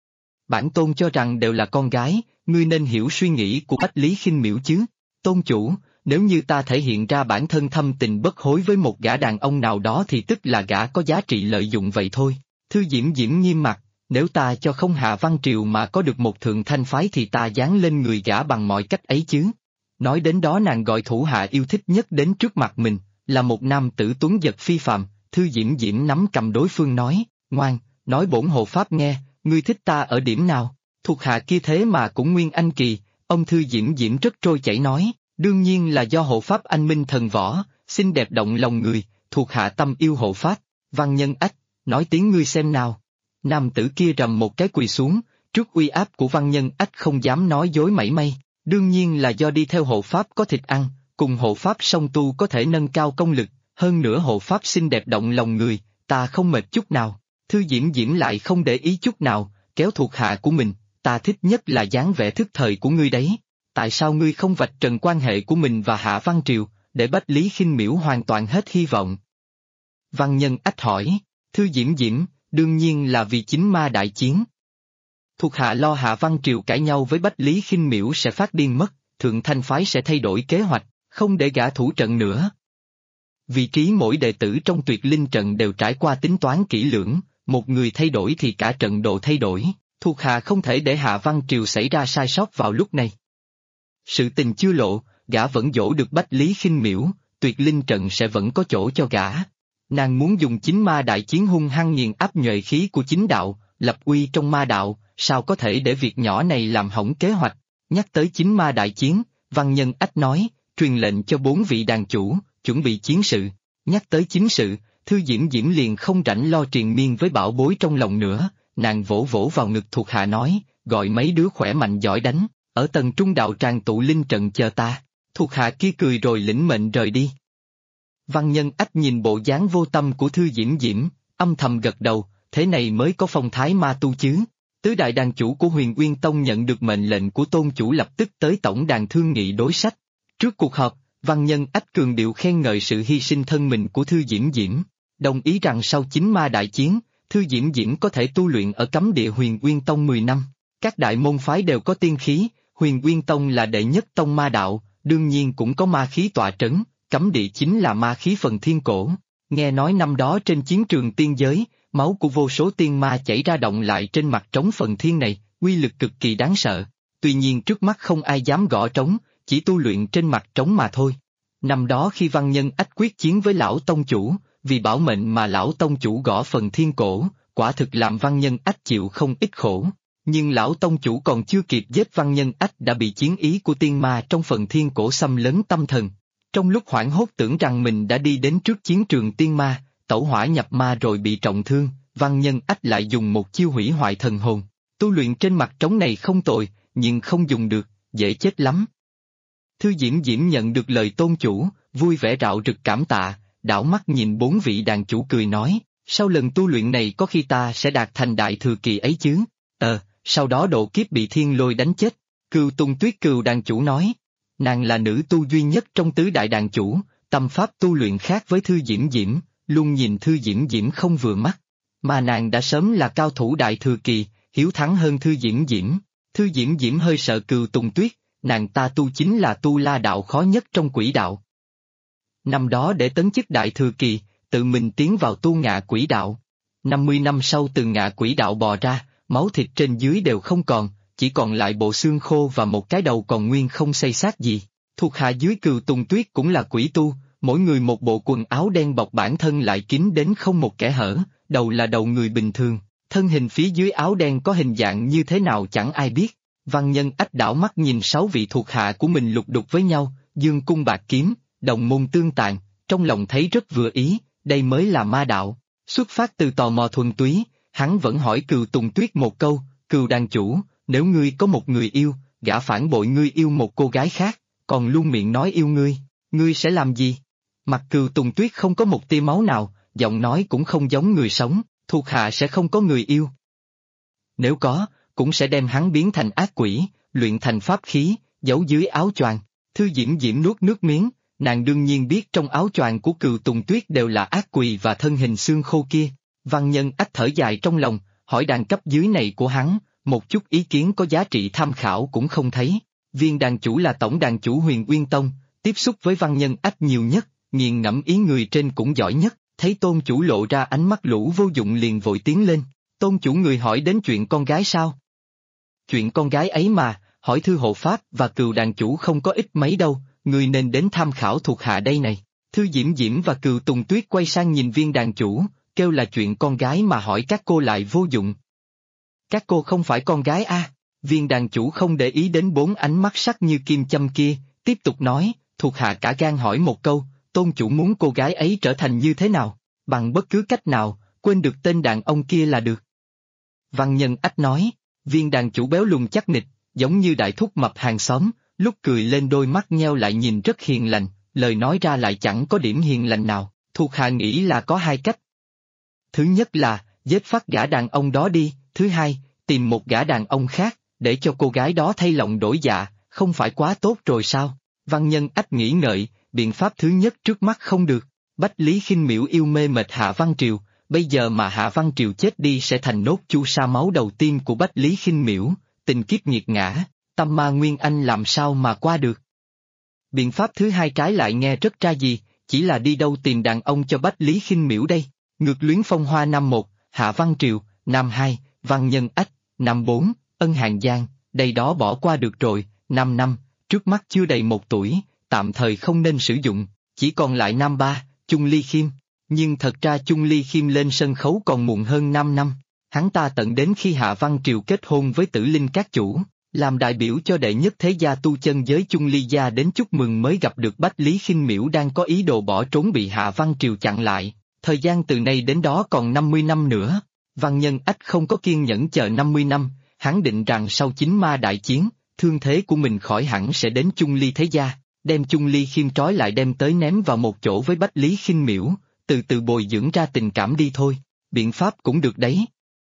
Bản tôn cho rằng đều là con gái, ngươi nên hiểu suy nghĩ của Bách Lý Khinh Miễu chứ. Tôn chủ, nếu như ta thể hiện ra bản thân thâm tình bất hối với một gã đàn ông nào đó thì tức là gã có giá trị lợi dụng vậy thôi. Thư Diễm Diễm nghiêm mặt, nếu ta cho không Hạ Văn Triều mà có được một Thượng Thanh Phái thì ta dán lên người gã bằng mọi cách ấy chứ. Nói đến đó nàng gọi thủ hạ yêu thích nhất đến trước mặt mình, là một nam tử tuấn giật phi phàm. Thư Diễm Diễm nắm cầm đối phương nói, ngoan, nói bổn hộ pháp nghe, ngươi thích ta ở điểm nào? Thuộc hạ kia thế mà cũng nguyên anh kỳ, ông Thư Diễm Diễm rất trôi chảy nói, đương nhiên là do hộ pháp anh minh thần võ, xinh đẹp động lòng người, thuộc hạ tâm yêu hộ pháp. Văn Nhân Ách, nói tiếng ngươi xem nào. Nam tử kia rầm một cái quỳ xuống, trước uy áp của Văn Nhân Ách không dám nói dối mảy may, đương nhiên là do đi theo hộ pháp có thịt ăn, cùng hộ pháp song tu có thể nâng cao công lực, hơn nữa hộ pháp xinh đẹp động lòng người, ta không mệt chút nào. Thư Diễm Diễm lại không để ý chút nào, kéo thuộc hạ của mình, ta thích nhất là dáng vẻ thức thời của ngươi đấy. Tại sao ngươi không vạch trần quan hệ của mình và Hạ Văn Triều, để Bách Lý Khinh Miễu hoàn toàn hết hy vọng? Văn Nhân Ách hỏi, Thư Diễm Diễm, đương nhiên là vì chính ma đại chiến. Thuộc hạ lo Hạ Văn Triều cãi nhau với Bách Lý Khinh Miễu sẽ phát điên mất, Thượng Thanh Phái sẽ thay đổi kế hoạch, không để gã thủ trận nữa. Vị trí mỗi đệ tử trong Tuyệt Linh trận đều trải qua tính toán kỹ lưỡng, một người thay đổi thì cả trận độ thay đổi, thuộc hạ không thể để Hạ Văn Triều xảy ra sai sót vào lúc này. Sự tình chưa lộ, gã vẫn dỗ được Bách Lý Khinh Miễu, Tuyệt Linh trận sẽ vẫn có chỗ cho gã. Nàng muốn dùng chính ma đại chiến hung hăng nghiền áp nhuệ khí của chính đạo, lập uy trong ma đạo, sao có thể để việc nhỏ này làm hỏng kế hoạch? Nhắc tới chính ma đại chiến, Văn Nhân Ách nói, truyền lệnh cho 4 vị đàn chủ, chuẩn bị chiến sự. Nhắc tới chính sự, Thư Diễm Diễm liền không rảnh lo triền miên với bảo bối trong lòng nữa, nàng vỗ vỗ vào ngực thuộc hạ nói, gọi mấy đứa khỏe mạnh giỏi đánh, ở tầng trung đạo tràng tụ linh trận chờ ta. Thuộc hạ kia cười rồi lĩnh mệnh rời đi. Văn Nhân Ách nhìn bộ dáng vô tâm của Thư Diễm Diễm, âm thầm gật đầu, thế này mới có phong thái ma tu chứ. Tứ đại đàn chủ của Huyền Uyên Tông nhận được mệnh lệnh của tôn chủ lập tức tới tổng đàn thương nghị đối sách. Trước cuộc họp, Văn Nhân Ách cường điệu khen ngợi sự hy sinh thân mình của Thư Diễm Diễm, đồng ý rằng sau chính ma đại chiến, Thư Diễm Diễm có thể tu luyện ở cấm địa Huyền Uyên Tông 10 năm. Các đại môn phái đều có tiên khí, Huyền Nguyên Tông là đệ nhất tông ma đạo, đương nhiên cũng có ma khí tọa trấn, cấm địa chính là ma khí phần thiên cổ. Nghe nói năm đó trên chiến trường tiên giới, máu của vô số tiên ma chảy ra động lại trên mặt trống phần thiên này, uy lực cực kỳ đáng sợ. Tuy nhiên trước mắt không ai dám gõ trống, chỉ tu luyện trên mặt trống mà thôi. Năm đó khi Văn Nhân Ách quyết chiến với lão tông chủ, vì bảo mệnh mà lão tông chủ gõ phần thiên cổ, quả thực làm Văn Nhân Ách chịu không ít khổ. Nhưng lão tông chủ còn chưa kịp giết Văn Nhân Ách đã bị chiến ý của tiên ma trong phần thiên cổ xâm lấn tâm thần. Trong lúc hoảng hốt tưởng rằng mình đã đi đến trước chiến trường tiên ma, tẩu hỏa nhập ma rồi bị trọng thương, Văn Nhân Ách lại dùng một chiêu hủy hoại thần hồn. Tu luyện trên mặt trống này không tồi, nhưng không dùng được, dễ chết lắm. Thư Diễm Diễm nhận được lời tôn chủ, vui vẻ rạo rực cảm tạ, đảo mắt nhìn bốn vị đàn chủ cười nói, sau lần tu luyện này có khi ta sẽ đạt thành đại thừa kỳ ấy chứ. Sau đó độ kiếp bị thiên lôi đánh chết. Cừu Tung Tuyết Cừu đàn chủ nói, nàng là nữ tu duy nhất trong tứ đại đàn chủ, tâm pháp tu luyện khác với Thư Diễm Diễm, luôn nhìn Thư Diễm Diễm không vừa mắt. Mà nàng đã sớm là cao thủ đại thừa kỳ, hiếu thắng hơn Thư Diễm Diễm. Thư Diễm Diễm hơi sợ Cừu Tùng Tuyết, nàng ta tu chính là tu la đạo khó nhất trong quỷ đạo. Năm đó để tấn chức đại thừa kỳ, tự mình tiến vào tu ngạ quỷ đạo. 50 năm sau từ ngạ quỷ đạo bò ra, máu thịt trên dưới đều không còn, chỉ còn lại bộ xương khô và một cái đầu còn nguyên không xây xác gì. Thuộc hạ dưới Cừu Tùng Tuyết cũng là quỷ tu, mỗi người một bộ quần áo đen bọc bản thân lại kín đến không một kẽ hở, đầu là đầu người bình thường, thân hình phía dưới áo đen có hình dạng như thế nào chẳng ai biết. Văn Nhân Ách đảo mắt nhìn 6 vị thuộc hạ của mình lục đục với nhau, dương cung bạc kiếm, đồng môn tương tàn, trong lòng thấy rất vừa ý, đây mới là ma đạo. Xuất phát từ tò mò thuần túy, hắn vẫn hỏi Cừu Tùng Tuyết một câu, Cừu đàn chủ, nếu ngươi có một người yêu, gã phản bội ngươi yêu một cô gái khác, còn luôn miệng nói yêu ngươi sẽ làm gì? Mặt Cừu Tùng Tuyết không có một tia máu nào, giọng nói cũng không giống người sống, thuộc hạ sẽ không có người yêu. Nếu có, cũng sẽ đem hắn biến thành ác quỷ, luyện thành pháp khí, giấu dưới áo choàng. Thư Diễm Diễm nuốt nước miếng, nàng đương nhiên biết trong áo choàng của Cừu Tùng Tuyết đều là ác quỷ và thân hình xương khô kia. Văn Nhân Ách thở dài trong lòng, hỏi đàn cấp dưới này của hắn, một chút ý kiến có giá trị tham khảo cũng không thấy. Viên đàn chủ là tổng đàn chủ Huyền Nguyên Tông, tiếp xúc với Văn Nhân Ách nhiều nhất, nghiền ngẫm ý người trên cũng giỏi nhất, thấy tôn chủ lộ ra ánh mắt lũ vô dụng liền vội tiến lên. Tôn chủ người hỏi đến chuyện con gái sao? Chuyện con gái ấy mà, hỏi Thư hộ pháp và Cừu đàn chủ không có ít mấy đâu, người nên đến tham khảo thuộc hạ đây này. Thư Diễm Diễm và Cừu Tùng Tuyết quay sang nhìn viên đàn chủ, kêu là chuyện con gái mà hỏi các cô lại vô dụng. Các cô không phải con gái à? Viên đàn chủ không để ý đến 4 ánh mắt sắc như kim châm kia, tiếp tục nói, thuộc hạ cả gan hỏi một câu, tôn chủ muốn cô gái ấy trở thành như thế nào? Bằng bất cứ cách nào, quên được tên đàn ông kia là được. Văn Nhân Ách nói, viên đàn chủ béo lùn chắc nịch, giống như đại thúc mập hàng xóm, lúc cười lên đôi mắt nheo lại nhìn rất hiền lành, lời nói ra lại chẳng có điểm hiền lành nào, thuộc hạ nghĩ là có 2 cách. Thứ nhất là, giết phát gã đàn ông đó đi, thứ hai, tìm một gã đàn ông khác, để cho cô gái đó thay lòng đổi dạ, không phải quá tốt rồi sao? Văn Nhân Ách nghĩ ngợi, biện pháp thứ nhất trước mắt không được, Bách Lý Khinh Miễu yêu mê mệt Hạ Văn Triều, bây giờ mà Hạ Văn Triều chết đi sẽ thành nốt chu sa máu đầu tiên của Bách Lý Khinh Miễu, tình kiếp nghiệt ngã, tâm ma Nguyên Anh làm sao mà qua được. Biện pháp thứ hai trái lại nghe rất tra gì, chỉ là đi đâu tìm đàn ông cho Bách Lý Khinh Miễu đây. Ngược luyến phong hoa năm 1, Hạ Văn Triều, năm 2, Văn Nhân Ách, năm 4, Ân Hàng Giang, đây đó bỏ qua được rồi, 5 năm, trước mắt chưa đầy 1 tuổi, tạm thời không nên sử dụng, chỉ còn lại năm 3, Chung Ly Khiêm. Nhưng thật ra Chung Ly Khiêm lên sân khấu còn muộn hơn 5 năm, hắn ta tận đến khi Hạ Văn Triều kết hôn với Tử Linh các chủ, làm đại biểu cho đệ nhất thế gia tu chân giới Chung Ly gia đến chúc mừng mới gặp được Bách Lý Khinh Miễu đang có ý đồ bỏ trốn bị Hạ Văn Triều chặn lại. Thời gian từ nay đến đó còn 50 năm nữa, Văn Nhân Ách không có kiên nhẫn chờ 50 năm, hắn định rằng sau chính ma đại chiến, thương thế của mình khỏi hẳn sẽ đến Chung Ly thế gia, đem Chung Ly Khiêm trói lại đem tới ném vào một chỗ với Bách Lý Khinh Miễu, từ từ bồi dưỡng ra tình cảm đi thôi, biện pháp cũng được đấy.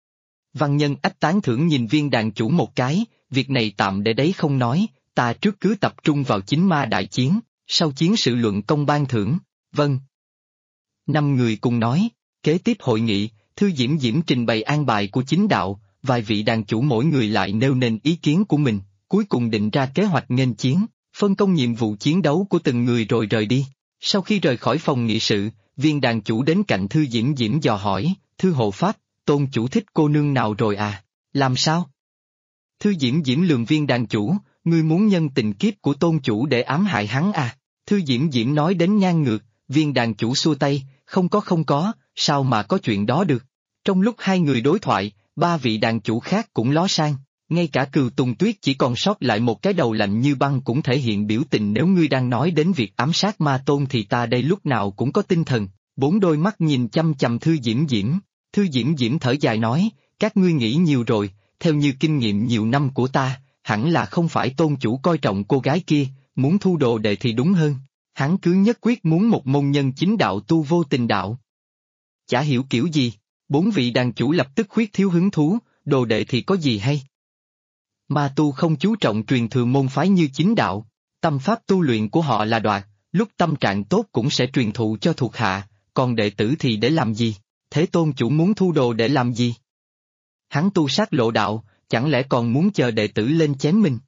Văn Nhân Ách tán thưởng nhìn viên đàn chủ một cái, việc này tạm để đấy không nói, ta trước cứ tập trung vào chính ma đại chiến, sau chiến sự luận công ban thưởng, vâng. 5 người cùng nói, kế tiếp hội nghị, Thư Diễm Diễm trình bày an bài của chính đạo, vài vị đàn chủ mỗi người lại nêu nên ý kiến của mình, cuối cùng định ra kế hoạch nghênh chiến, phân công nhiệm vụ chiến đấu của từng người rồi rời đi. Sau khi rời khỏi phòng nghị sự, viên đàn chủ đến cạnh Thư Diễm Diễm dò hỏi, Thư hộ pháp, tôn chủ thích cô nương nào rồi à? Làm sao? Thư Diễm Diễm lườm viên đàn chủ, ngươi muốn nhân tình kiếp của tôn chủ để ám hại hắn à? Thư Diễm Diễm nói đến ngang ngược, viên đàn chủ xua tay, không có, sao mà có chuyện đó được. Trong lúc hai người đối thoại, ba vị đàn chủ khác cũng ló sang, ngay cả Cừu Tùng Tuyết chỉ còn sót lại một cái đầu lạnh như băng cũng thể hiện biểu tình, nếu ngươi đang nói đến việc ám sát ma tôn thì ta đây lúc nào cũng có tinh thần. Bốn đôi mắt nhìn chăm chăm Thư Diễm Diễm, Thư Diễm Diễm thở dài nói, các ngươi nghĩ nhiều rồi, theo như kinh nghiệm nhiều năm của ta, hẳn là không phải tôn chủ coi trọng cô gái kia, muốn thu đồ đệ thì đúng hơn. Hắn cứ nhất quyết muốn một môn nhân chính đạo tu vô tình đạo. Chả hiểu kiểu gì, bốn vị đàn chủ lập tức khuyết thiếu hứng thú, đồ đệ thì có gì hay. Ma tu không chú trọng truyền thừa môn phái như chính đạo, tâm pháp tu luyện của họ là đoạt, lúc tâm trạng tốt cũng sẽ truyền thụ cho thuộc hạ, còn đệ tử thì để làm gì, thế tôn chủ muốn thu đồ để làm gì? Hắn tu sát lộ đạo, chẳng lẽ còn muốn chờ đệ tử lên chém mình?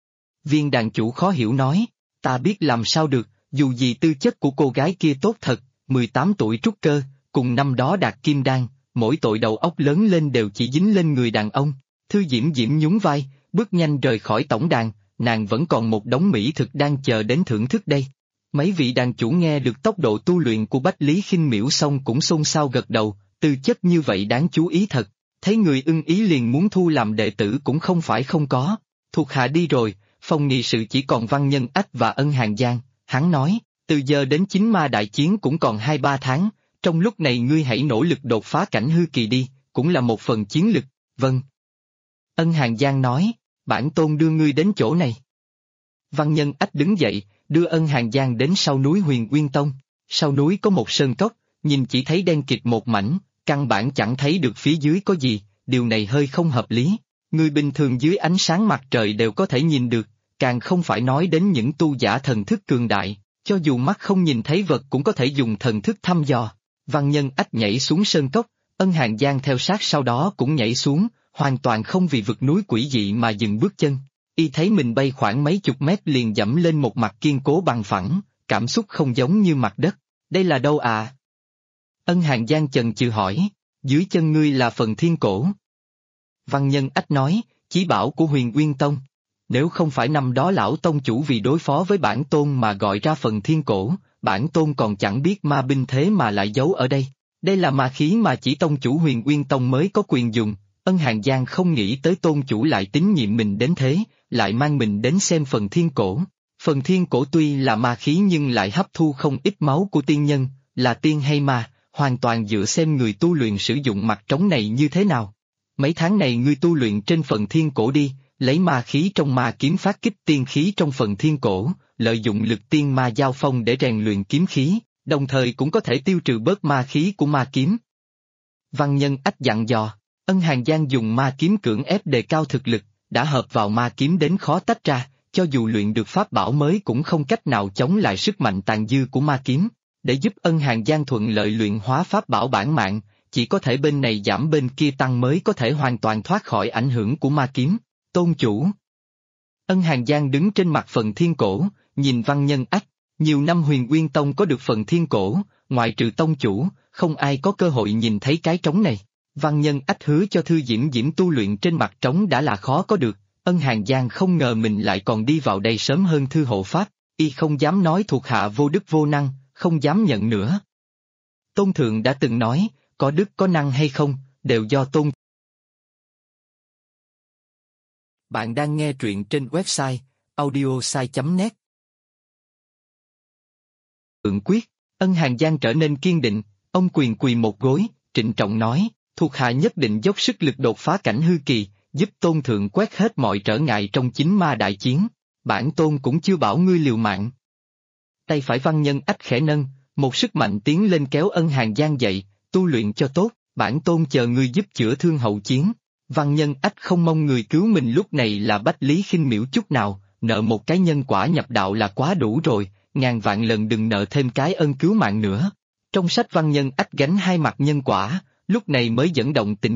Viên đàn chủ khó hiểu nói, ta biết làm sao được, dù gì tư chất của cô gái kia tốt thật, 18 tuổi trúc cơ, cùng năm đó đạt kim đan, mỗi tội đầu óc lớn lên đều chỉ dính lên người đàn ông. Thư Diễm Diễm nhún vai, bước nhanh rời khỏi tổng đàn, nàng vẫn còn một đống mỹ thực đang chờ đến thưởng thức đây. Mấy vị đàn chủ nghe được tốc độ tu luyện của Bách Lý Khinh Miễu xong cũng xôn xao gật đầu, tư chất như vậy đáng chú ý thật, thấy người ưng ý liền muốn thu làm đệ tử cũng không phải không có. Thuộc hạ đi rồi, phòng nghị sự chỉ còn Văn Nhân Ách và Ân Hàng Giang, hắn nói, từ giờ đến chính ma đại chiến cũng còn 2-3 tháng, trong lúc này ngươi hãy nỗ lực đột phá cảnh hư kỳ đi, cũng là một phần chiến lực. Vâng. Ân Hàng Giang nói, bản tôn đưa ngươi đến chỗ này. Văn Nhân Ách đứng dậy, đưa Ân Hàng Giang đến sau núi Huyền Uyên Tông. Sau núi có một sơn cốc, nhìn chỉ thấy đen kịt một mảnh, căn bản chẳng thấy được phía dưới có gì, điều này hơi không hợp lý. Người bình thường dưới ánh sáng mặt trời đều có thể nhìn được, càng không phải nói đến những tu giả thần thức cường đại, cho dù mắt không nhìn thấy vật cũng có thể dùng thần thức thăm dò. Văn Nhân Ách nhảy xuống sơn cốc, Ân Hàng Giang theo sát sau đó cũng nhảy xuống, hoàn toàn không vì vực núi quỷ dị mà dừng bước chân. Y thấy mình bay khoảng mấy chục mét liền dẫm lên một mặt kiên cố bằng phẳng, cảm xúc không giống như mặt đất. Đây là đâu à? Ân Hàng Giang chần chừ hỏi, dưới chân ngươi là phần thiên cổ. Văn Nhân Ách nói, chí bảo của Huyền Uyên Tông. Nếu không phải năm đó lão tông chủ vì đối phó với bản tôn mà gọi ra phần thiên cổ, bản tôn còn chẳng biết ma binh thế mà lại giấu ở đây. Đây là ma khí mà chỉ tông chủ Huyền Uyên Tông mới có quyền dùng. Ân Hàng Giang không nghĩ tới tôn chủ lại tín nhiệm mình đến thế, lại mang mình đến xem phần thiên cổ. Phần thiên cổ tuy là ma khí nhưng lại hấp thu không ít máu của tiên nhân, là tiên hay ma, hoàn toàn dựa xem người tu luyện sử dụng mặt trống này như thế nào. Mấy tháng này ngươi tu luyện trên phần thiên cổ đi, lấy ma khí trong ma kiếm phát kích tiên khí trong phần thiên cổ, lợi dụng lực tiên ma giao phong để rèn luyện kiếm khí, đồng thời cũng có thể tiêu trừ bớt ma khí của ma kiếm. Văn Nhân Ách dặn dò, Ân Hàng Giang dùng ma kiếm cưỡng ép đề cao thực lực, đã hợp vào ma kiếm đến khó tách ra, cho dù luyện được pháp bảo mới cũng không cách nào chống lại sức mạnh tàn dư của ma kiếm. Để giúp Ân Hàng Giang thuận lợi luyện hóa pháp bảo bản mạng, chỉ có thể bên này giảm bên kia tăng mới có thể hoàn toàn thoát khỏi ảnh hưởng của ma kiếm. Tôn chủ. Ân Hàng Giang đứng trên mặt phần thiên cổ, nhìn Văn Nhân Ách, nhiều năm Huyền Uyên Tông có được phần thiên cổ, ngoại trừ tông chủ, không ai có cơ hội nhìn thấy cái trống này. Văn Nhân Ách hứa cho Thư Diễm Diễm tu luyện trên mặt trống đã là khó có được, Ân Hàng Giang không ngờ mình lại còn đi vào đây sớm hơn Thư hộ pháp, y không dám nói thuộc hạ vô đức vô năng, không dám nhận nữa. Tôn Thượng đã từng nói, có đức có năng hay không, đều do Tôn. Bạn đang nghe truyện trên website audiosai.net. Thượng quyết, Ân Hàng Giang trở nên kiên định, ông quyền quỳ một gối, trịnh trọng nói, thuộc hạ nhất định dốc sức lực đột phá cảnh hư kỳ, giúp Tôn Thượng quét hết mọi trở ngại trong chính ma đại chiến, bản Tôn cũng chưa bảo ngươi liều mạng. Tay phải Văn Nhân Ách khẽ nâng, một sức mạnh tiến lên kéo Ân Hàng Giang dậy, tu luyện cho tốt, bản Tôn chờ ngươi giúp chữa thương hậu chiến. Văn Nhân Ách không mong người cứu mình lúc này là Bách Lý Khinh Miễu chút nào, nợ một cái nhân quả nhập đạo là quá đủ rồi, ngàn vạn lần đừng nợ thêm cái ân cứu mạng nữa. Trong sách Văn Nhân Ách gánh hai mặt nhân quả, lúc này mới dẫn động tình kiếp,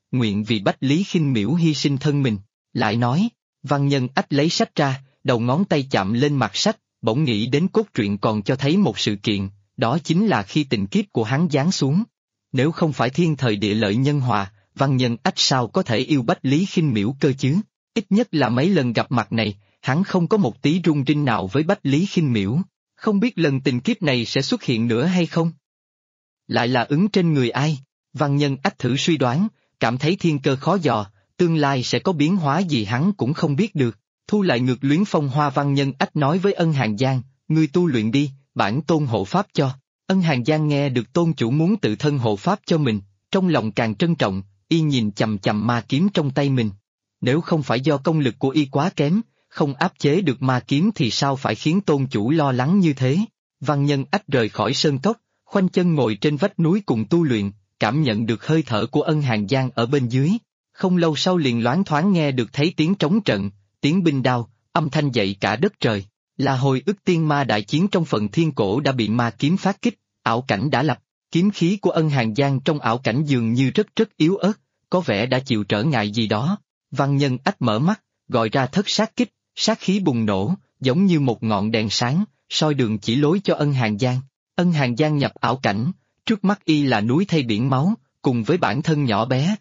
nguyện vì Bách Lý Khinh Miễu hy sinh thân mình. Lại nói, Văn Nhân Ách lấy sách ra, đầu ngón tay chạm lên mặt sách, bỗng nghĩ đến cốt truyện còn cho thấy một sự kiện, đó chính là khi tình kiếp của hắn giáng xuống. Nếu không phải thiên thời địa lợi nhân hòa, Văn Nhân Ách sao có thể yêu Bách Lý Khinh Miễu cơ chứ? Ít nhất là mấy lần gặp mặt này, hắn không có một tí rung rinh nào với Bách Lý Khinh Miễu. Không biết lần tình kiếp này sẽ xuất hiện nữa hay không? Lại là ứng trên người ai? Văn Nhân Ách thử suy đoán, cảm thấy thiên cơ khó dò, tương lai sẽ có biến hóa gì hắn cũng không biết được. Thu lại ngược luyến phong hoa, Văn Nhân Ách nói với Ân Hàn Giang, ngươi tu luyện đi, bản tôn hộ pháp cho. Ân Hàn Giang nghe được tôn chủ muốn tự thân hộ pháp cho mình, trong lòng càng trân trọng, y nhìn chằm chằm ma kiếm trong tay mình. Nếu không phải do công lực của y quá kém, không áp chế được ma kiếm thì sao phải khiến tôn chủ lo lắng như thế? Văn Nhân Ách rời khỏi sơn cốc, khoanh chân ngồi trên vách núi cùng tu luyện, cảm nhận được hơi thở của Ân Hàn Giang ở bên dưới. Không lâu sau liền loáng thoáng nghe được thấy tiếng trống trận, tiếng binh đao, âm thanh dậy cả đất trời. Là hồi ức tiên ma đại chiến trong phần thiên cổ đã bị ma kiếm phát kích, ảo cảnh đã lập. Kiếm khí của Ân Hàn Giang trong ảo cảnh dường như rất yếu ớt, có vẻ đã chịu trở ngại gì đó. Văn Nhân Ách mở mắt, gọi ra thất sát kích, sát khí bùng nổ, giống như một ngọn đèn sáng, soi đường chỉ lối cho Ân Hàn Giang. Ân Hàn Giang nhập ảo cảnh, trước mắt y là núi thay biển máu, cùng với bản thân nhỏ bé.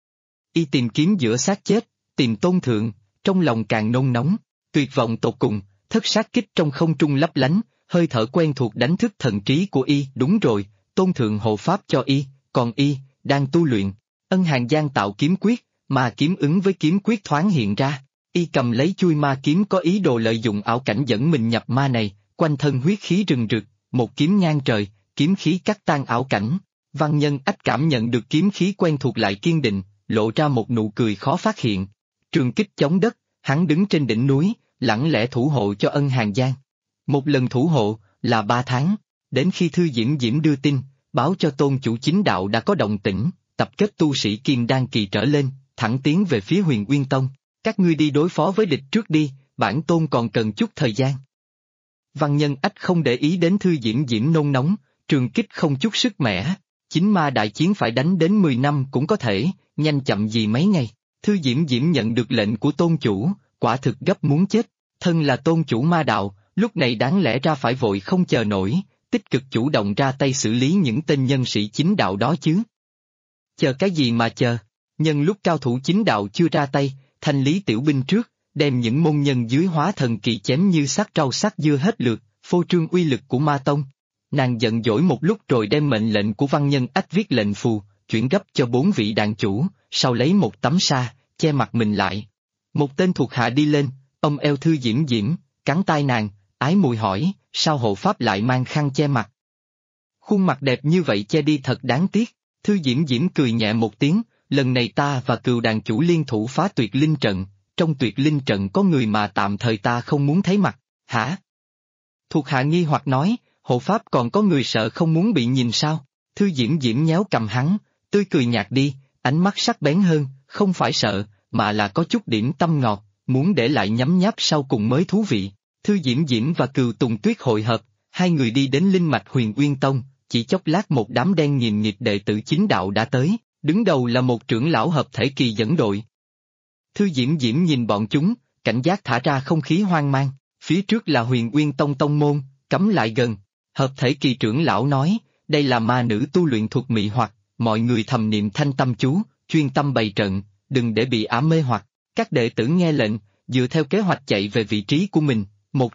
Y tìm kiếm giữa xác chết, tìm tôn thượng, trong lòng càng nôn nóng, tuyệt vọng tột cùng, thất sát kích trong không trung lấp lánh, hơi thở quen thuộc đánh thức thần trí của y. Đúng rồi, tôn thượng hộ pháp cho y, còn y, đang tu luyện. Ân Hàn Giang tạo kiếm quyết, mà kiếm ứng với kiếm quyết thoáng hiện ra, y cầm lấy chuôi ma kiếm có ý đồ lợi dụng ảo cảnh dẫn mình nhập ma này, quanh thân huyết khí rừng rực, một kiếm ngang trời, kiếm khí cắt tan ảo cảnh. Văn Nhân Ách cảm nhận được kiếm khí quen thuộc lại kiên định, lộ ra một nụ cười khó phát hiện. Trường kích chống đất, hắn đứng trên đỉnh núi, lặng lẽ thủ hộ cho Ân Hàn Giang. Một lần thủ hộ, là 3 tháng, đến khi Thư Diễm Diễm đưa tin, báo cho tôn chủ chính đạo đã có động tĩnh, tập kết tu sĩ Kim Đan kỳ trở lên, thẳng tiến về phía Huyền Uyên Tông. Các ngươi đi đối phó với địch trước đi, bản tôn còn cần chút thời gian. Văn Nhân Ách không để ý đến Thư Diễm Diễm nôn nóng, trường kích không chút sức mẻ. Chính ma đại chiến phải đánh đến 10 năm cũng có thể, nhanh chậm gì mấy ngày. Thư Diễm Diễm nhận được lệnh của tôn chủ, quả thực gấp muốn chết. Thân là tôn chủ ma đạo, lúc này đáng lẽ ra phải vội không chờ nổi, tích cực chủ động ra tay xử lý những tên nhân sĩ chính đạo đó chứ. Chờ cái gì mà chờ? Nhân lúc cao thủ chính đạo chưa ra tay, thanh lý tiểu binh trước, đem những môn nhân dưới hóa thần kỳ chém như xác rau xác dưa hết lượt, phô trương uy lực của ma tông. Nàng giận dỗi một lúc rồi đem mệnh lệnh của Văn Nhân Ách viết lệnh phù, chuyển gấp cho 4 vị đàn chủ, sau lấy một tấm sa, che mặt mình lại. Một tên thuộc hạ đi lên, ôm eo Thư Diễm Diễm, cắn tai nàng, ái mùi hỏi, sao hộ pháp lại mang khăn che mặt? Khuôn mặt đẹp như vậy che đi thật đáng tiếc. Thư Diễm Diễm cười nhẹ một tiếng, lần này ta và Cừu đàn chủ liên thủ phá tuyệt linh trận, trong tuyệt linh trận có người mà tạm thời ta không muốn thấy mặt. Hả? Thuộc hạ nghi hoặc nói, hộ pháp còn có người sợ không muốn bị nhìn sao? Thư Diễm Diễm nhéo cầm hắn, tươi cười nhạt đi, ánh mắt sắc bén hơn, không phải sợ, mà là có chút điểm tâm ngọt, muốn để lại nhấm nháp sau cùng mới thú vị. Thư Diễm Diễm và Cừu Tùng Tuyết hội hợp, hai người đi đến linh mạch Huyền Uyên Tông, chỉ chốc lát một đám đen nghìn nghịt đệ tử chính đạo đã tới, đứng đầu là một trưởng lão hợp thể kỳ dẫn đội. Thư Diễm Diễm nhìn bọn chúng, cảnh giác thả ra không khí hoang mang, phía trước là Huyền Uyên Tông tông môn, cấm lại gần. Hợp thể kỳ trưởng lão nói, đây là ma nữ tu luyện thuật mị hoặc, mọi người thầm niệm thanh tâm chú, chuyên tâm bày trận, đừng để bị ám mê hoặc. Các đệ tử nghe lệnh, dựa theo kế hoạch chạy về vị trí của mình.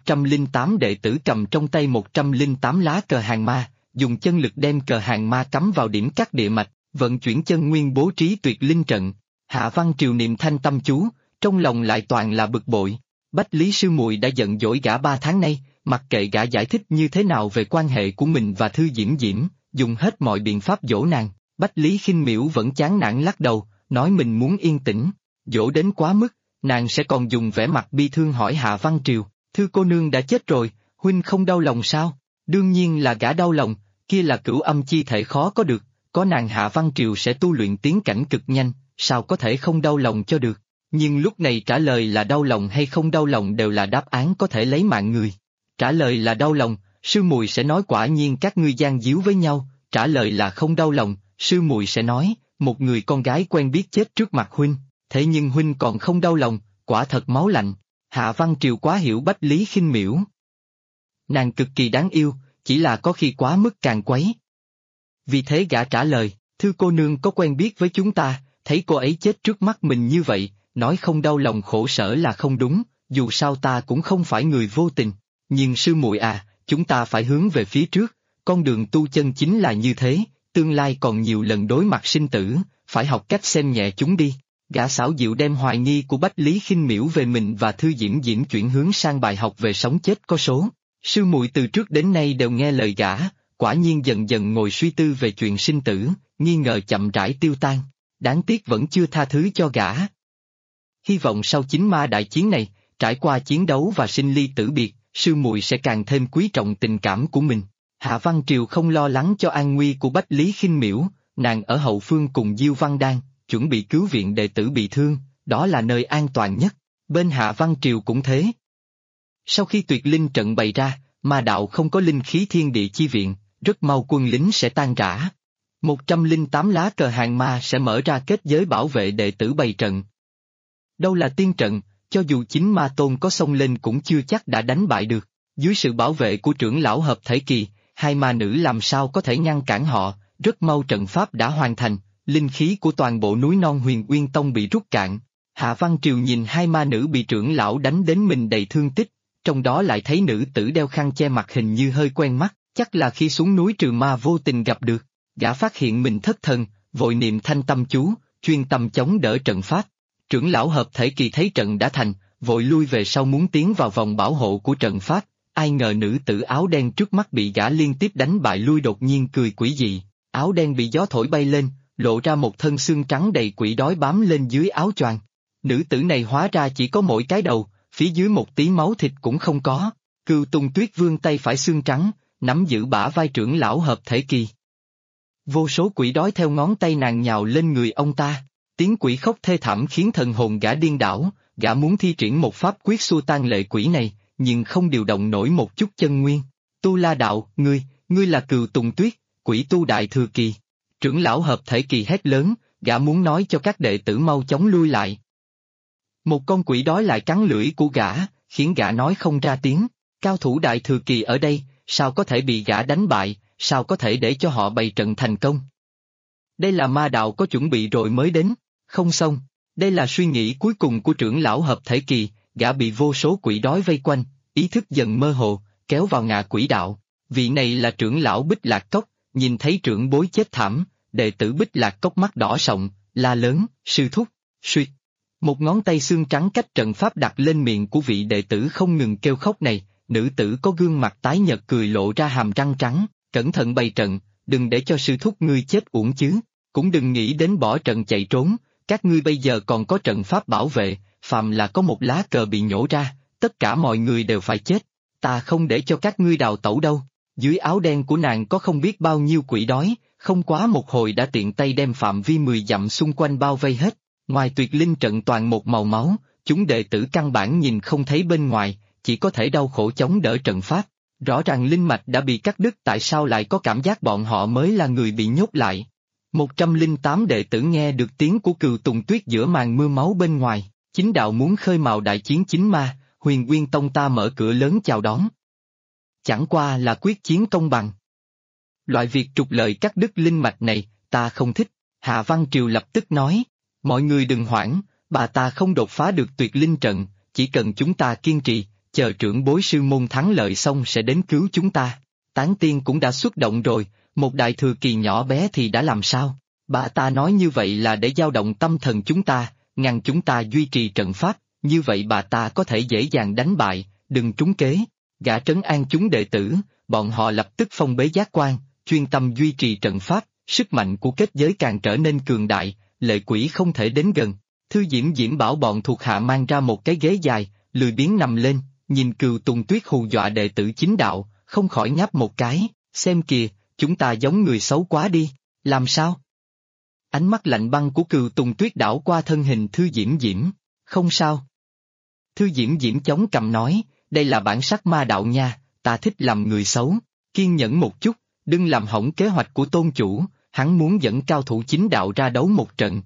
108 đệ tử cầm trong tay 108 lá cờ hàng ma, dùng chân lực đem cờ hàng ma cắm vào điểm các địa mạch, vận chuyển chân nguyên bố trí tuyệt linh trận. Hạ Văn Triều niệm thanh tâm chú, trong lòng lại toàn là bực bội. Bách Lý sư muội đã giận dỗi gã 3 tháng nay, mặc kệ gã giải thích như thế nào về quan hệ của mình và Thư Diễm Diễm, dùng hết mọi biện pháp dỗ nàng. Bách Lý Khinh Miễu vẫn chán nản lắc đầu, nói mình muốn yên tĩnh, dỗ đến quá mức, nàng sẽ còn dùng vẻ mặt bi thương hỏi Hạ Văn Triều, Thư cô nương đã chết rồi, huynh không đau lòng sao? Đương nhiên là gã đau lòng, kia là cửu âm chi thể khó có được, có nàng Hạ Văn Triều sẽ tu luyện tiến cảnh cực nhanh, sao có thể không đau lòng cho được? Nhưng lúc này trả lời là đau lòng hay không đau lòng đều là đáp án có thể lấy mạng người. Trả lời là đau lòng, sư muội sẽ nói quả nhiên các ngươi gian díu với nhau, trả lời là không đau lòng, sư muội sẽ nói, một người con gái quen biết chết trước mặt huynh, thế nhưng huynh còn không đau lòng, quả thật máu lạnh. Hạ Văn Triều quá hiểu Bách Lý Khinh Miễu. Nàng cực kỳ đáng yêu, chỉ là có khi quá mức càng quấy. Vì thế gã trả lời, thưa cô nương có quen biết với chúng ta, thấy cô ấy chết trước mắt mình như vậy, nói không đau lòng khổ sở là không đúng, dù sao ta cũng không phải người vô tình. Nhưng sư muội à, chúng ta phải hướng về phía trước, con đường tu chân chính là như thế, tương lai còn nhiều lần đối mặt sinh tử, phải học cách xem nhẹ chúng đi. Gã xảo diệu đem hoài nghi của Bách Lý Khinh Miễu về mình và Thư Diễm Diễm chuyển hướng sang bài học về sống chết có số. Sư muội từ trước đến nay đều nghe lời gã, quả nhiên dần dần ngồi suy tư về chuyện sinh tử, nghi ngờ chậm rãi tiêu tan. Đáng tiếc vẫn chưa tha thứ cho gã. Hy vọng sau chính ma đại chiến này, trải qua chiến đấu và sinh ly tử biệt, sư muội sẽ càng thêm quý trọng tình cảm của mình. Hạ Văn Triều không lo lắng cho an nguy của Bách Lý Khinh Miễu, nàng ở hậu phương cùng Diêu Văn Đan, chuẩn bị cứu viện đệ tử bị thương, đó là nơi an toàn nhất. Bên Hạ Văn Triều cũng thế. Sau khi tuyệt linh trận bày ra, ma đạo không có linh khí thiên địa chi viện, rất mau quân lính sẽ tan rã. 108 lá cờ hàng ma sẽ mở ra kết giới bảo vệ đệ tử bày trận. Đâu là tiên trận, cho dù chính ma tôn có xông lên cũng chưa chắc đã đánh bại được. Dưới sự bảo vệ của trưởng lão hợp thể kỳ, hai ma nữ làm sao có thể ngăn cản họ, rất mau trận pháp đã hoàn thành, linh khí của toàn bộ núi non Huyền Uyên Tông bị rút cạn. Hạ Văn Triều nhìn hai ma nữ bị trưởng lão đánh đến mình đầy thương tích, trong đó lại thấy nữ tử đeo khăn che mặt hình như hơi quen mắt, chắc là khi xuống núi trừ ma vô tình gặp được. Gã phát hiện mình thất thần, vội niệm thanh tâm chú, chuyên tâm chống đỡ trận pháp. Trưởng lão hợp thể kỳ thấy trận đã thành, vội lui về sau muốn tiến vào vòng bảo hộ của trận pháp, ai ngờ nữ tử áo đen trước mắt bị gã liên tiếp đánh bại lui đột nhiên cười quỷ dị, áo đen bị gió thổi bay lên, lộ ra một thân xương trắng đầy quỷ đói bám lên dưới áo choàng. Nữ tử này hóa ra chỉ có mỗi cái đầu, phía dưới một tí máu thịt cũng không có. Cừu Tùng Tuyết vươn tay phải xương trắng, nắm giữ bả vai trưởng lão hợp thể kỳ. Vô số quỷ đói theo ngón tay nàng nhào lên người ông ta, tiếng quỷ khóc thê thảm khiến thần hồn gã điên đảo, gã muốn thi triển một pháp quyết xua tan lệ quỷ này, nhưng không điều động nổi một chút chân nguyên. Tu La Đạo, ngươi là Cừu Tùng Tuyết, quỷ tu đại thừa kỳ. Trưởng lão hợp thể kỳ hét lớn, gã muốn nói cho các đệ tử mau chóng lui lại. Một con quỷ đói lại cắn lưỡi của gã, khiến gã nói không ra tiếng. Cao thủ đại thừa kỳ ở đây, sao có thể bị gã đánh bại, sao có thể để cho họ bày trận thành công? Đây là ma đạo có chuẩn bị rồi mới đến, không xong, đây là suy nghĩ cuối cùng của trưởng lão hợp thể kỳ, gã bị vô số quỷ đói vây quanh, ý thức dần mơ hồ, kéo vào ngạ quỷ đạo. Vị này là trưởng lão Bích Lạc Cốc, nhìn thấy trưởng bối chết thảm, đệ tử Bích Lạc Cốc mắt đỏ sọng, la lớn, sư thúc, suýt. Một ngón tay xương trắng cách trận pháp đặt lên miệng của vị đệ tử không ngừng kêu khóc này, nữ tử có gương mặt tái nhợt cười lộ ra hàm răng trắng, cẩn thận bày trận, đừng để cho sư thúc ngươi chết uổng chứ, cũng đừng nghĩ đến bỏ trận chạy trốn, các ngươi bây giờ còn có trận pháp bảo vệ, phàm là có một lá cờ bị nhổ ra, tất cả mọi người đều phải chết, ta không để cho các ngươi đào tẩu đâu. Dưới áo đen của nàng có không biết bao nhiêu quỷ đói, không quá một hồi đã tiện tay đem phạm vi 10 dặm xung quanh bao vây hết. Ngoài tuyệt linh trận toàn một màu máu, chúng đệ tử căn bản nhìn không thấy bên ngoài, chỉ có thể đau khổ chống đỡ trận pháp. Rõ ràng linh mạch đã bị cắt đứt, tại sao lại có cảm giác bọn họ mới là người bị nhốt lại. 108 đệ tử nghe được tiếng của Cừu Tùng Tuyết giữa màn mưa máu bên ngoài, chính đạo muốn khơi mào đại chiến chính ma, Huyền Uyên Tông ta mở cửa lớn chào đón. Chẳng qua là quyết chiến công bằng. Loại việc trục lợi cắt đứt linh mạch này, ta không thích, Hạ Văn Triều lập tức nói. Mọi người đừng hoảng, bà ta không đột phá được tuyệt linh trận, chỉ cần chúng ta kiên trì, chờ trưởng bối sư môn thắng lợi xong sẽ đến cứu chúng ta. Tán tiên cũng đã xuất động rồi, một đại thừa kỳ nhỏ bé thì đã làm sao? Bà ta nói như vậy là để dao động tâm thần chúng ta, ngăn chúng ta duy trì trận pháp, như vậy bà ta có thể dễ dàng đánh bại, đừng trúng kế. Gã trấn an chúng đệ tử, bọn họ lập tức phong bế giác quan, chuyên tâm duy trì trận pháp, sức mạnh của kết giới càng trở nên cường đại. Lệ quỷ không thể đến gần. Thư Diễm Diễm bảo bọn thuộc hạ mang ra một cái ghế dài, lười biếng nằm lên, nhìn Cừu Tùng Tuyết hù dọa đệ tử chính đạo, không khỏi ngáp một cái, xem kìa, chúng ta giống người xấu quá đi, làm sao? Ánh mắt lạnh băng của Cừu Tùng Tuyết đảo qua thân hình Thư Diễm Diễm, không sao. Thư Diễm Diễm chống cằm nói, đây là bản sắc ma đạo nha, ta thích làm người xấu, kiên nhẫn một chút, đừng làm hỏng kế hoạch của tôn chủ, hắn muốn dẫn cao thủ chính đạo ra đấu một trận.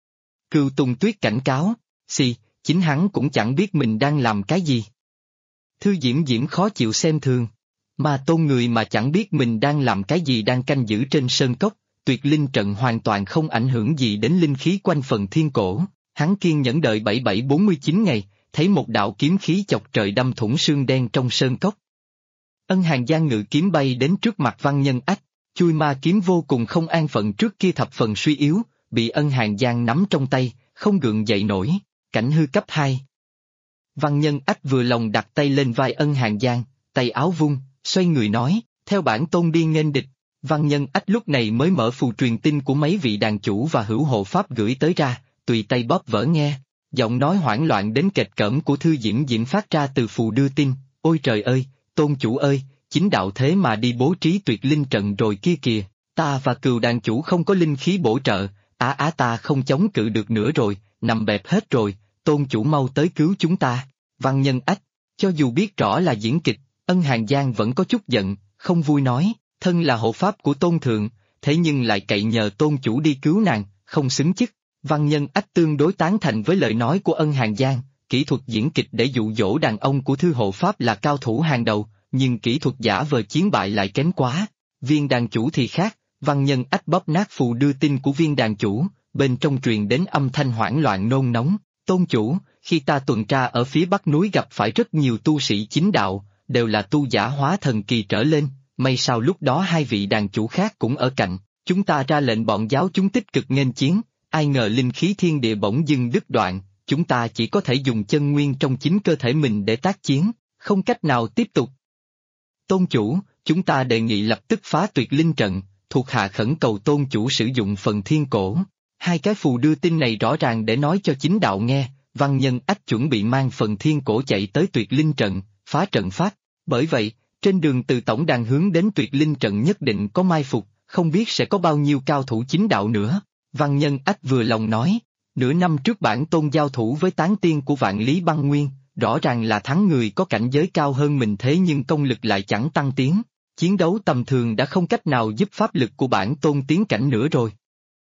Cừu Tùng Tuyết cảnh cáo, chính hắn cũng chẳng biết mình đang làm cái gì. Thư Diễm Diễm khó chịu xem thường. Mà Tôn người mà chẳng biết mình đang làm cái gì đang canh giữ trên sơn cốc, tuyệt linh trận hoàn toàn không ảnh hưởng gì đến linh khí quanh phần thiên cổ. Hắn kiên nhẫn đợi 7749 ngày, thấy một đạo kiếm khí chọc trời đâm thủng xương đen trong sơn cốc. Ân Hàn Giang ngự kiếm bay đến trước mặt Văn Nhân Ách, chui ma kiếm vô cùng không an phận trước kia thập phần suy yếu, bị Ân Hàn Giang nắm trong tay, không gượng dậy nổi, cảnh hư cấp 2. Văn Nhân Ách vừa lòng đặt tay lên vai Ân Hàn Giang, tay áo vung, xoay người nói, theo bản tôn đi nghênh địch. Văn Nhân Ách lúc này mới mở phù truyền tin của mấy vị đàn chủ và hữu hộ pháp gửi tới ra, tùy tay bóp vỡ nghe. Giọng nói hoảng loạn đến kệch cỡm của Thư Diễm Diễm phát ra từ phù đưa tin, ôi trời ơi, tôn chủ ơi, chính đạo thế mà đi bố trí tuyệt linh trận rồi kia kìa, ta và Cừu đàn chủ không có linh khí bổ trợ, ta không chống cự được nữa rồi, nằm bẹp hết rồi, tôn chủ mau tới cứu chúng ta. Văn Nhân Ách, cho dù biết rõ là diễn kịch, Ân Hàn Giang vẫn có chút giận, không vui nói, thân là hộ pháp của tôn thượng, thế nhưng lại cậy nhờ tôn chủ đi cứu nàng, không xứng chức. Văn Nhân Ách tương đối tán thành với lời nói của Ân Hàn Giang, kỹ thuật diễn kịch để dụ dỗ đàn ông của thư hộ pháp là cao thủ hàng đầu, nhưng kỹ thuật giả vờ chiến bại lại kém quá. Viên đàn chủ thì khác, Văn Nhân Ách bóp nát phù đưa tin của viên đàn chủ, bên trong truyền đến âm thanh hoảng loạn nôn nóng, tôn chủ, khi ta tuần tra ở phía bắc núi gặp phải rất nhiều tu sĩ chính đạo, đều là tu giả hóa thần kỳ trở lên, may sao lúc đó hai vị đàn chủ khác cũng ở cạnh, chúng ta ra lệnh bọn giáo chúng tích cực nghênh chiến, ai ngờ linh khí thiên địa bỗng dưng đứt đoạn, chúng ta chỉ có thể dùng chân nguyên trong chính cơ thể mình để tác chiến, không cách nào tiếp tục. Tôn chủ, chúng ta đề nghị lập tức phá tuyệt linh trận, thuộc hạ khẩn cầu tôn chủ sử dụng phần thiên cổ. Hai cái phù đưa tin này rõ ràng để nói cho chính đạo nghe, Văn Nhân Ách chuẩn bị mang phần thiên cổ chạy tới tuyệt linh trận, phá trận pháp. Bởi vậy, trên đường từ tổng đàn hướng đến tuyệt linh trận nhất định có mai phục, không biết sẽ có bao nhiêu cao thủ chính đạo nữa. Văn Nhân Ách vừa lòng nói, nửa năm trước bản tôn giao thủ với tán tiên của Vạn Lý Băng Nguyên, rõ ràng là thắng người có cảnh giới cao hơn mình thế nhưng công lực lại chẳng tăng tiến, chiến đấu tầm thường đã không cách nào giúp pháp lực của bản tôn tiến cảnh nữa rồi.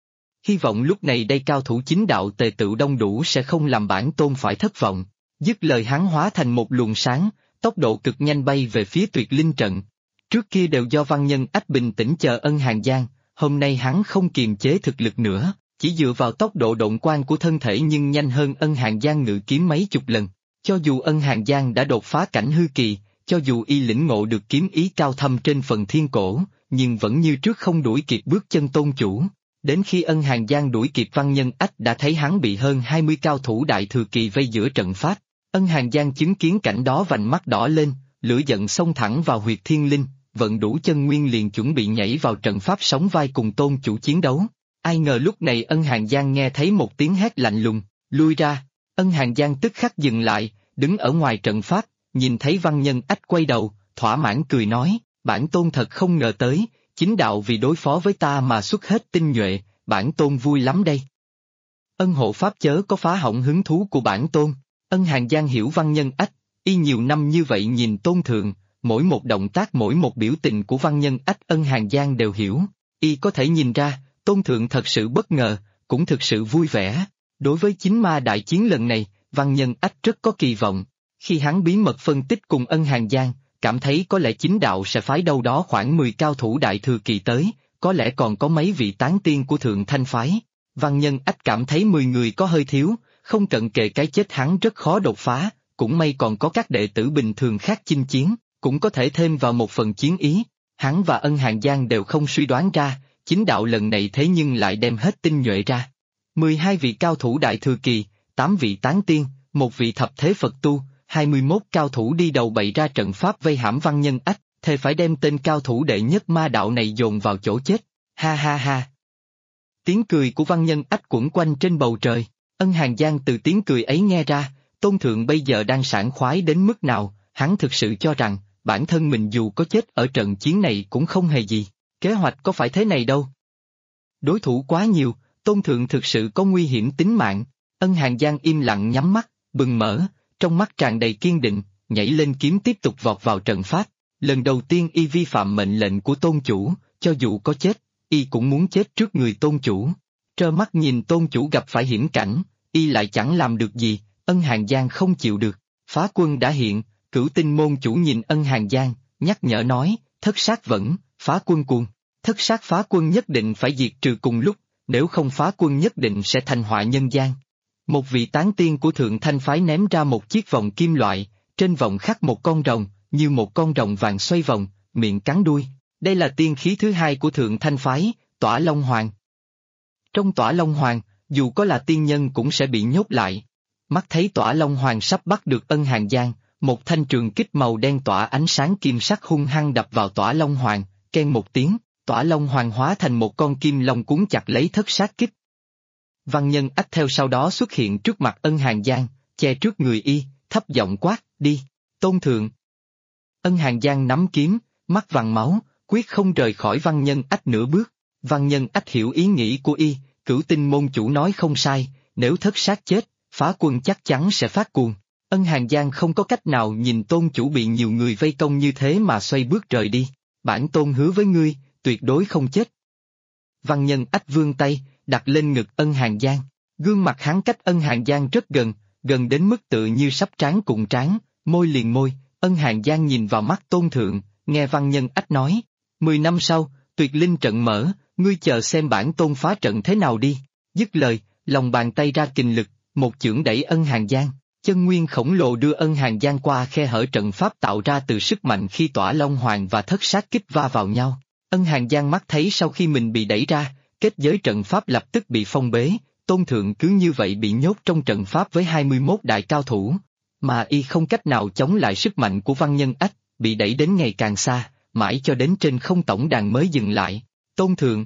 Hy vọng lúc này đây cao thủ chính đạo tề tựu đông đủ sẽ không làm bản tôn phải thất vọng. Dứt lời hắn hóa thành một luồng sáng, tốc độ cực nhanh bay về phía tuyệt linh trận. Trước kia đều do Văn Nhân Ách bình tĩnh chờ Ân Hàn Giang, hôm nay hắn không kiềm chế thực lực nữa, chỉ dựa vào tốc độ độn quang của thân thể nhưng nhanh hơn Ân Hàn Giang ngự kiếm mấy chục lần. Cho dù Ân Hàn Giang đã đột phá cảnh hư kỳ, cho dù y lĩnh ngộ được kiếm ý cao thâm trên phần thiên cổ, nhưng vẫn như trước không đuổi kịp bước chân tôn chủ. Đến khi Ân Hàn Giang đuổi kịp Văn Nhân Ách đã thấy hắn bị hơn 20 cao thủ đại thừa kỳ vây giữa trận pháp. Ân Hàn Giang chứng kiến cảnh đó vành mắt đỏ lên, lửa giận xông thẳng vào huyệt thiên linh, vận đủ chân nguyên liền chuẩn bị nhảy vào trận pháp sóng vai cùng tôn chủ chiến đấu. Ai ngờ lúc này Ân Hàn Giang nghe thấy một tiếng hét lạnh lùng, lui ra. Ân Hàn Giang tức khắc dừng lại, đứng ở ngoài trận pháp, nhìn thấy Văn Nhân Ách quay đầu, thỏa mãn cười nói, bản tôn thật không ngờ tới, chính đạo vì đối phó với ta mà xuất hết tinh nhuệ, bản tôn vui lắm đây. Ân hộ pháp chớ có phá hỏng hứng thú của bản tôn. Ân Hàn Giang hiểu Văn Nhân Ách, y nhiều năm như vậy nhìn tôn thượng, mỗi một động tác mỗi một biểu tình của Văn Nhân Ách Ân Hàn Giang đều hiểu, y có thể nhìn ra, tôn thượng thật sự bất ngờ, cũng thực sự vui vẻ. Đối với chính ma đại chiến lần này, Văn Nhân Ách rất có kỳ vọng, khi hắn bí mật phân tích cùng Ân Hàn Giang, cảm thấy có lẽ chính đạo sẽ phái đâu đó khoảng 10 cao thủ đại thừa kỳ tới, có lẽ còn có mấy vị tán tiên của Thượng Thanh phái. Văn Nhân Ách cảm thấy 10 người có hơi thiếu, không cận kề cái chết hắn rất khó đột phá, cũng may còn có các đệ tử bình thường khác chinh chiến, cũng có thể thêm vào một phần chiến ý. Hắn và Ân Hàn Giang đều không suy đoán ra, chính đạo lần này thế nhưng lại đem hết tinh nhuệ ra. 12 vị cao thủ đại thừa kỳ, 8 vị tán tiên, 1 vị thập thế Phật tu, 21 cao thủ đi đầu bày ra trận pháp vây hãm Văn Nhân Ách, thề phải đem tên cao thủ đệ nhất ma đạo này dồn vào chỗ chết. Ha ha ha. Tiếng cười của Văn Nhân Ách quẩn quanh trên bầu trời. Ân Hàn Giang từ tiếng cười ấy nghe ra, tôn thượng bây giờ đang sảng khoái đến mức nào, hắn thực sự cho rằng, bản thân mình dù có chết ở trận chiến này cũng không hề gì, kế hoạch có phải thế này đâu. Đối thủ quá nhiều, tôn thượng thực sự có nguy hiểm tính mạng. Ân Hàn Giang im lặng nhắm mắt, bừng mở, trong mắt tràn đầy kiên định, nhảy lên kiếm tiếp tục vọt vào trận pháp. Lần đầu tiên y vi phạm mệnh lệnh của tôn chủ, cho dù có chết, y cũng muốn chết trước người tôn chủ. Trơ mắt nhìn tôn chủ gặp phải hiểm cảnh, y lại chẳng làm được gì, Ân Hàn Giang không chịu được. Phá quân đã hiện, Cửu Tinh môn chủ nhìn Ân Hàn Giang, nhắc nhở nói, thất sát vẫn, phá quân cuồng. Thất sát phá quân nhất định phải diệt trừ cùng lúc, nếu không phá quân nhất định sẽ thành họa nhân gian. Một vị tán tiên của Thượng Thanh phái ném ra một chiếc vòng kim loại, trên vòng khắc một con rồng, như một con rồng vàng xoay vòng, miệng cắn đuôi. Đây là tiên khí thứ hai của Thượng Thanh phái, Tỏa Long Hoàng. Trong Tỏa Long Hoàng, dù có là tiên nhân cũng sẽ bị nhốt lại. Mắt thấy Tỏa Long Hoàng sắp bắt được Ân Hàn Giang, một thanh trường kích màu đen tỏa ánh sáng kim sắc hung hăng đập vào Tỏa Long Hoàng, keng một tiếng, Tỏa Long Hoàng hóa thành một con kim long cuốn chặt lấy thất sát kích. Văn Nhân Ách theo sau đó xuất hiện trước mặt Ân Hàn Giang, che trước người y, thấp giọng quát, đi, tôn thượng. Ân Hàn Giang nắm kiếm, mắt vằn máu, quyết không rời khỏi Văn Nhân Ách nửa bước. Văn Nhân Ách hiểu ý nghĩ của y, Cửu Tinh môn chủ nói không sai, nếu thất sát chết, phá quân chắc chắn sẽ phát cuồng. Ân Hàn Giang không có cách nào nhìn tôn chủ bị nhiều người vây công như thế mà xoay bước rời đi. Bản tôn hứa với ngươi, tuyệt đối không chết. Văn Nhân Ách vươn tay, đặt lên ngực Ân Hàn Giang. Gương mặt hắn cách Ân Hàn Giang rất gần, gần đến mức tự như sắp trán cùng trán, môi liền môi. Ân Hàn Giang nhìn vào mắt tôn thượng, nghe Văn Nhân Ách nói, 10 năm sau, tuyệt linh trận mở, ngươi chờ xem bản tôn phá trận thế nào đi. Dứt lời, lòng bàn tay ra kình lực, một chưởng đẩy Ân Hàn Giang. Chân nguyên khổng lồ đưa Ân Hàn Giang qua khe hở trận pháp tạo ra từ sức mạnh khi Tỏa Long Hoàng và thất sát kích va vào nhau. Ân Hàn Giang mắt thấy sau khi mình bị đẩy ra, kết giới trận pháp lập tức bị phong bế, tôn thượng cứ như vậy bị nhốt trong trận pháp với 21 đại cao thủ, mà y không cách nào chống lại sức mạnh của Văn Nhân Ách, bị đẩy đến ngày càng xa, mãi cho đến trên không tổng đàn mới dừng lại. Tôn thượng!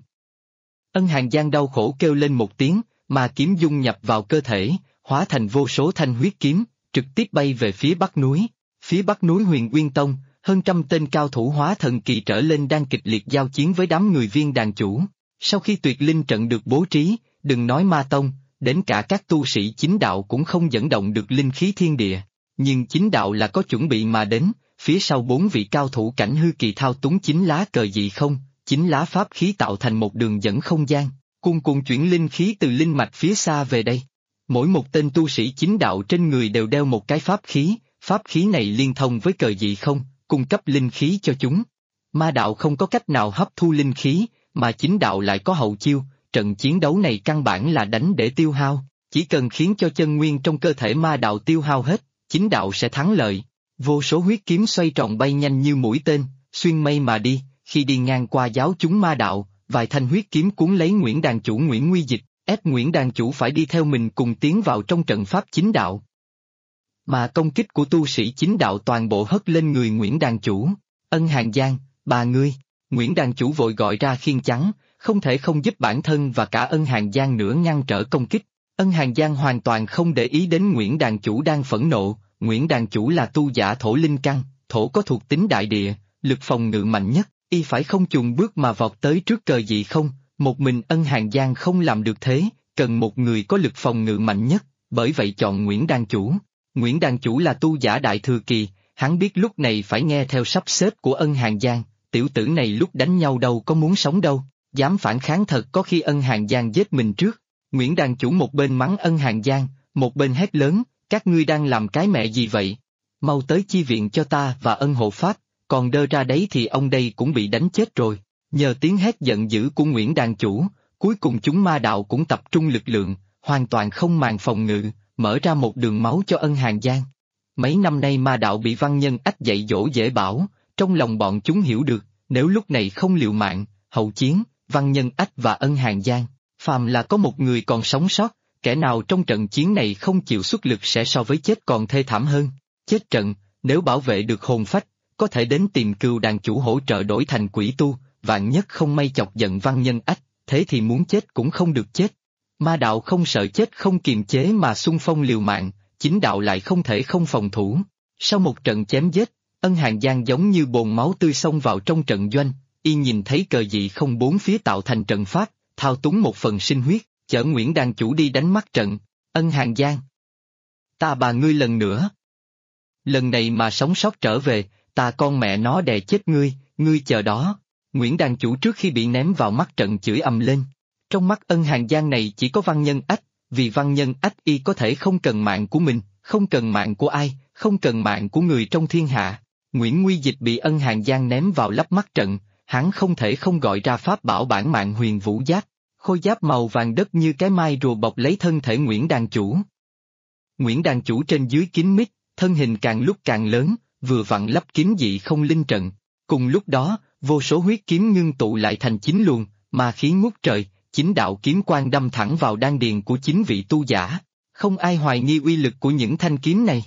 Ân Hàn Giang đau khổ kêu lên một tiếng, mà kiếm dung nhập vào cơ thể, hóa thành vô số thanh huyết kiếm, trực tiếp bay về phía bắc núi. Phía bắc núi Huyền Uyên Tông, hơn trăm tên cao thủ hóa thần kỳ trở lên đang kịch liệt giao chiến với đám người viên đàn chủ. Sau khi tuyệt linh trận được bố trí, đừng nói ma tông, đến cả các tu sĩ chính đạo cũng không dẫn động được linh khí thiên địa. Nhưng chính đạo là có chuẩn bị mà đến, phía sau 4 vị cao thủ cảnh hư kỳ thao túng 9 lá cờ dị không, 9 lá pháp khí tạo thành một đường dẫn không gian, cuồn cuộn chuyển linh khí từ linh mạch phía xa về đây. Mỗi một tên tu sĩ chính đạo trên người đều đeo một cái pháp khí này liên thông với cờ dị không, cung cấp linh khí cho chúng. Ma đạo không có cách nào hấp thu linh khí, mà chính đạo lại có hậu chiêu, trận chiến đấu này căn bản là đánh để tiêu hao, chỉ cần khiến cho chân nguyên trong cơ thể ma đạo tiêu hao hết, chính đạo sẽ thắng lợi. Vô số huyết kiếm xoay tròn bay nhanh như mũi tên, xuyên mây mà đi, khi đi ngang qua giáo chúng ma đạo, vài thanh huyết kiếm cuốn lấy Nguyễn Đàn Chủ Nguyễn Nguy Dịch, ép Nguyễn Đàn Chủ phải đi theo mình cùng tiến vào trong trận pháp chính đạo. Mà công kích của tu sĩ chính đạo toàn bộ hất lên người Nguyễn Đàn Chủ. Ân Hàn Giang, bà ngươi. Nguyễn Đàn Chủ vội gọi ra khiên chắn, không thể không giúp bản thân và cả Ân Hàn Giang nữa ngăn trở công kích. Ân Hàn Giang hoàn toàn không để ý đến Nguyễn Đàn Chủ đang phẫn nộ. Nguyễn Đàn Chủ là tu giả thổ linh căn, thổ có thuộc tính đại địa, lực phòng ngự mạnh nhất, y phải không chùn bước mà vọt tới trước cờ dị không, một mình Ân Hàn Giang không làm được thế, cần một người có lực phòng ngự mạnh nhất, bởi vậy chọn Nguyễn Đàn Chủ. Nguyễn Đàn Chủ là tu giả đại thừa kỳ, hắn biết lúc này phải nghe theo sắp xếp của Ân Hàn Giang, tiểu tử này lúc đánh nhau đâu có muốn sống đâu, dám phản kháng thật có khi Ân Hàn Giang giết mình trước. Nguyễn Đàn Chủ một bên mắng Ân Hàn Giang, một bên hét lớn, các ngươi đang làm cái mẹ gì vậy? Mau tới chi viện cho ta và Ân hộ pháp, còn đơ ra đấy thì ông đây cũng bị đánh chết rồi. Nhờ tiếng hét giận dữ của Nguyễn Đàn Chủ, cuối cùng chúng ma đạo cũng tập trung lực lượng, hoàn toàn không màng phòng ngự, mở ra một đường máu cho Ân Hàn Giang. Mấy năm nay ma đạo bị Văn Nhân Ách dạy dỗ dễ bảo, trong lòng bọn chúng hiểu được, nếu lúc này không liều mạng, hậu chiến, Văn Nhân Ách và Ân Hàn Giang, phàm là có một người còn sống sót, kẻ nào trong trận chiến này không chịu xuất lực sẽ so với chết còn thê thảm hơn. Chết trận, nếu bảo vệ được hồn phách, có thể đến tìm Cừu Đàn Chủ hỗ trợ đổi thành quỷ tu, vạn nhất không may chọc giận Văn Nhân Ách, thế thì muốn chết cũng không được chết. Ma đạo không sợ chết không kiềm chế mà xung phong liều mạng, chính đạo lại không thể không phòng thủ. Sau một trận chém giết, Ân Hàn Giang giống như bồn máu tươi xông vào trong trận doanh, y nhìn thấy cờ dị không bốn phía tạo thành trận pháp, thao túng một phần sinh huyết, chở Nguyễn Đàn Chủ đi đánh mắt trận. Ân Hàn Giang, ta bà ngươi lần nữa. Lần này mà sống sót trở về, ta con mẹ nó đè chết ngươi, ngươi chờ đó. Nguyễn đàn chủ trước khi bị ném vào mắt trận chửi ầm lên. Trong mắt Ân Hàng Giang này chỉ có Văn Nhân Ách, vì Văn Nhân Ách y có thể không cần mạng của mình, không cần mạng của ai, không cần mạng của người trong thiên hạ. Nguyễn Nguy Dịch bị Ân Hàng Giang ném vào lắp mắt trận, hắn không thể không gọi ra pháp bảo bản mạng Huyền Vũ Giáp, khôi giáp màu vàng đất như cái mai rùa bọc lấy thân thể Nguyễn đàn chủ. Nguyễn đàn chủ trên dưới kín mít, thân hình càng lúc càng lớn, vừa vặn lắp kiếm dị không linh trận. Cùng lúc đó, vô số huyết kiếm ngưng tụ lại thành chín luồng, ma khí ngút trời, chính đạo kiếm quang đâm thẳng vào đan điền của chính vị tu giả. Không ai hoài nghi uy lực của những thanh kiếm này.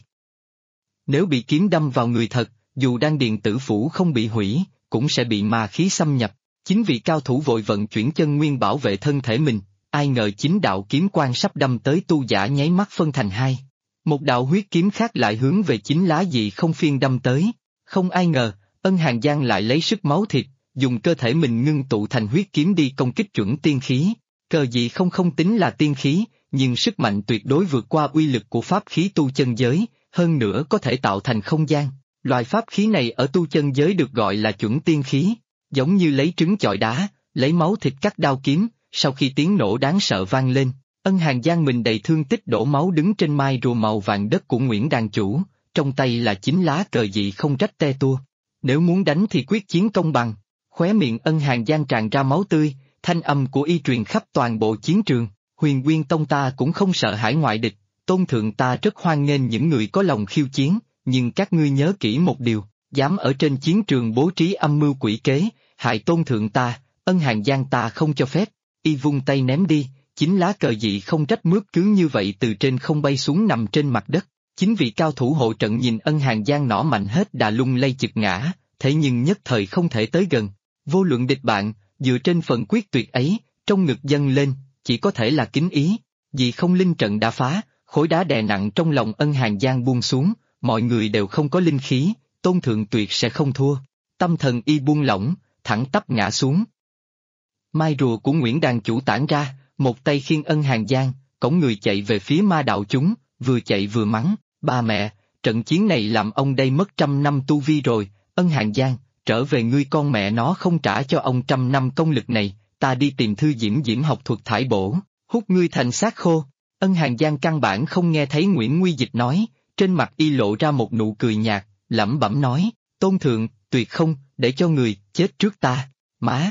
Nếu bị kiếm đâm vào người thật, dù đan điền tử phủ không bị hủy, cũng sẽ bị ma khí xâm nhập. Chính vị cao thủ vội vận chuyển chân nguyên bảo vệ thân thể mình, ai ngờ chính đạo kiếm quang sắp đâm tới tu giả nháy mắt phân thành hai. Một đạo huyết kiếm khác lại hướng về chính lá dị không phiên đâm tới. Không ai ngờ, Ân Hàng Giang lại lấy sức máu thịt, dùng cơ thể mình ngưng tụ thành huyết kiếm đi công kích chuẩn tiên khí. Cờ dị không tính là tiên khí, nhưng sức mạnh tuyệt đối vượt qua uy lực của pháp khí tu chân giới, hơn nữa có thể tạo thành không gian. Loại pháp khí này ở tu chân giới được gọi là chuẩn tiên khí, giống như lấy trứng chọi đá, lấy máu thịt cắt đao kiếm. Sau khi tiếng nổ đáng sợ vang lên, Ân Hàng Giang mình đầy thương tích đổ máu đứng trên mai rùa màu vàng đất của Nguyễn đàn chủ, trong tay là chính lá cờ dị không rách te tua. Nếu muốn đánh thì quyết chiến công bằng. Khóe miệng Ân Hàng Giang tràn ra máu tươi, thanh âm của y truyền khắp toàn bộ chiến trường. Huyền Nguyên Tông ta cũng không sợ hãi ngoại địch, Tôn thượng ta rất hoan nghênh những người có lòng khiêu chiến, nhưng các ngươi nhớ kỹ một điều, dám ở trên chiến trường bố trí âm mưu quỷ kế, hại Tôn thượng ta, Ân Hàng Giang ta không cho phép. Y vung tay ném đi, chính lá cờ dị không trách mướp cứ như vậy từ trên không bay xuống nằm trên mặt đất. Chính vị cao thủ hộ trận nhìn Ân Hàng Giang nỏ mạnh hết đà lung lay chực ngã, thế nhưng nhất thời không thể tới gần. Vô luận địch bạn, dựa trên phần quyết tuyệt ấy, trong ngực dâng lên, chỉ có thể là kính ý. Vì không linh trận đã phá, khối đá đè nặng trong lòng Ân Hàng Giang buông xuống, mọi người đều không có linh khí, Tôn thượng tuyệt sẽ không thua. Tâm thần y buông lỏng, thẳng tắp ngã xuống. Mai rùa của Nguyễn đàn chủ tản ra, một tay khiêng Ân Hàng Giang, cõng người chạy về phía ma đạo chúng, vừa chạy vừa mắng, ba mẹ, trận chiến này làm ông đây mất 100 năm tu vi rồi, Ân Hàng Giang, trở về ngươi con mẹ nó không trả cho ông 100 năm công lực này, ta đi tìm Thư Diễm Diễm học thuật thải bổ, hút ngươi thành xác khô. Ân Hàng Giang căn bản không nghe thấy Nguyễn Nguy Dịch nói, trên mặt y lộ ra một nụ cười nhạt, lẩm bẩm nói, Tôn thượng, tuyệt không, để cho người chết trước ta, má.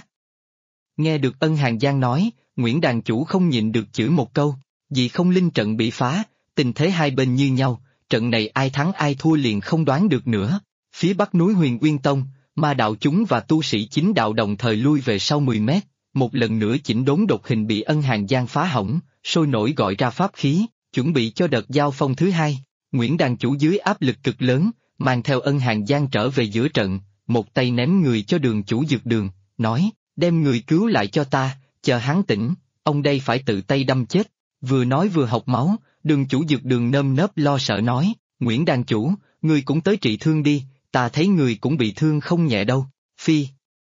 Nghe được Ân Hàng Giang nói, Nguyễn đàn chủ không nhịn được chửi một câu, vì không linh trận bị phá, tình thế hai bên như nhau, trận này ai thắng ai thua liền không đoán được nữa. Phía bắc núi Huyền Uyên Tông, ma đạo chúng và tu sĩ chính đạo đồng thời lui về sau 10 mét, một lần nữa chỉnh đốn đột hình bị Ân Hàng Giang phá hỏng, sôi nổi gọi ra pháp khí, chuẩn bị cho đợt giao phong thứ hai. Nguyễn đàn chủ dưới áp lực cực lớn, mang theo Ân Hàng Giang trở về giữa trận, một tay ném người cho Đường chủ Dược Đường, nói, đem người cứu lại cho ta, chờ hắn tỉnh, ông đây phải tự tay đâm chết. Vừa nói vừa học máu, Đường chủ Dược Đường nơm nớp lo sợ nói, Nguyễn đàn chủ, người cũng tới trị thương đi, ta thấy người cũng bị thương không nhẹ đâu. Phi,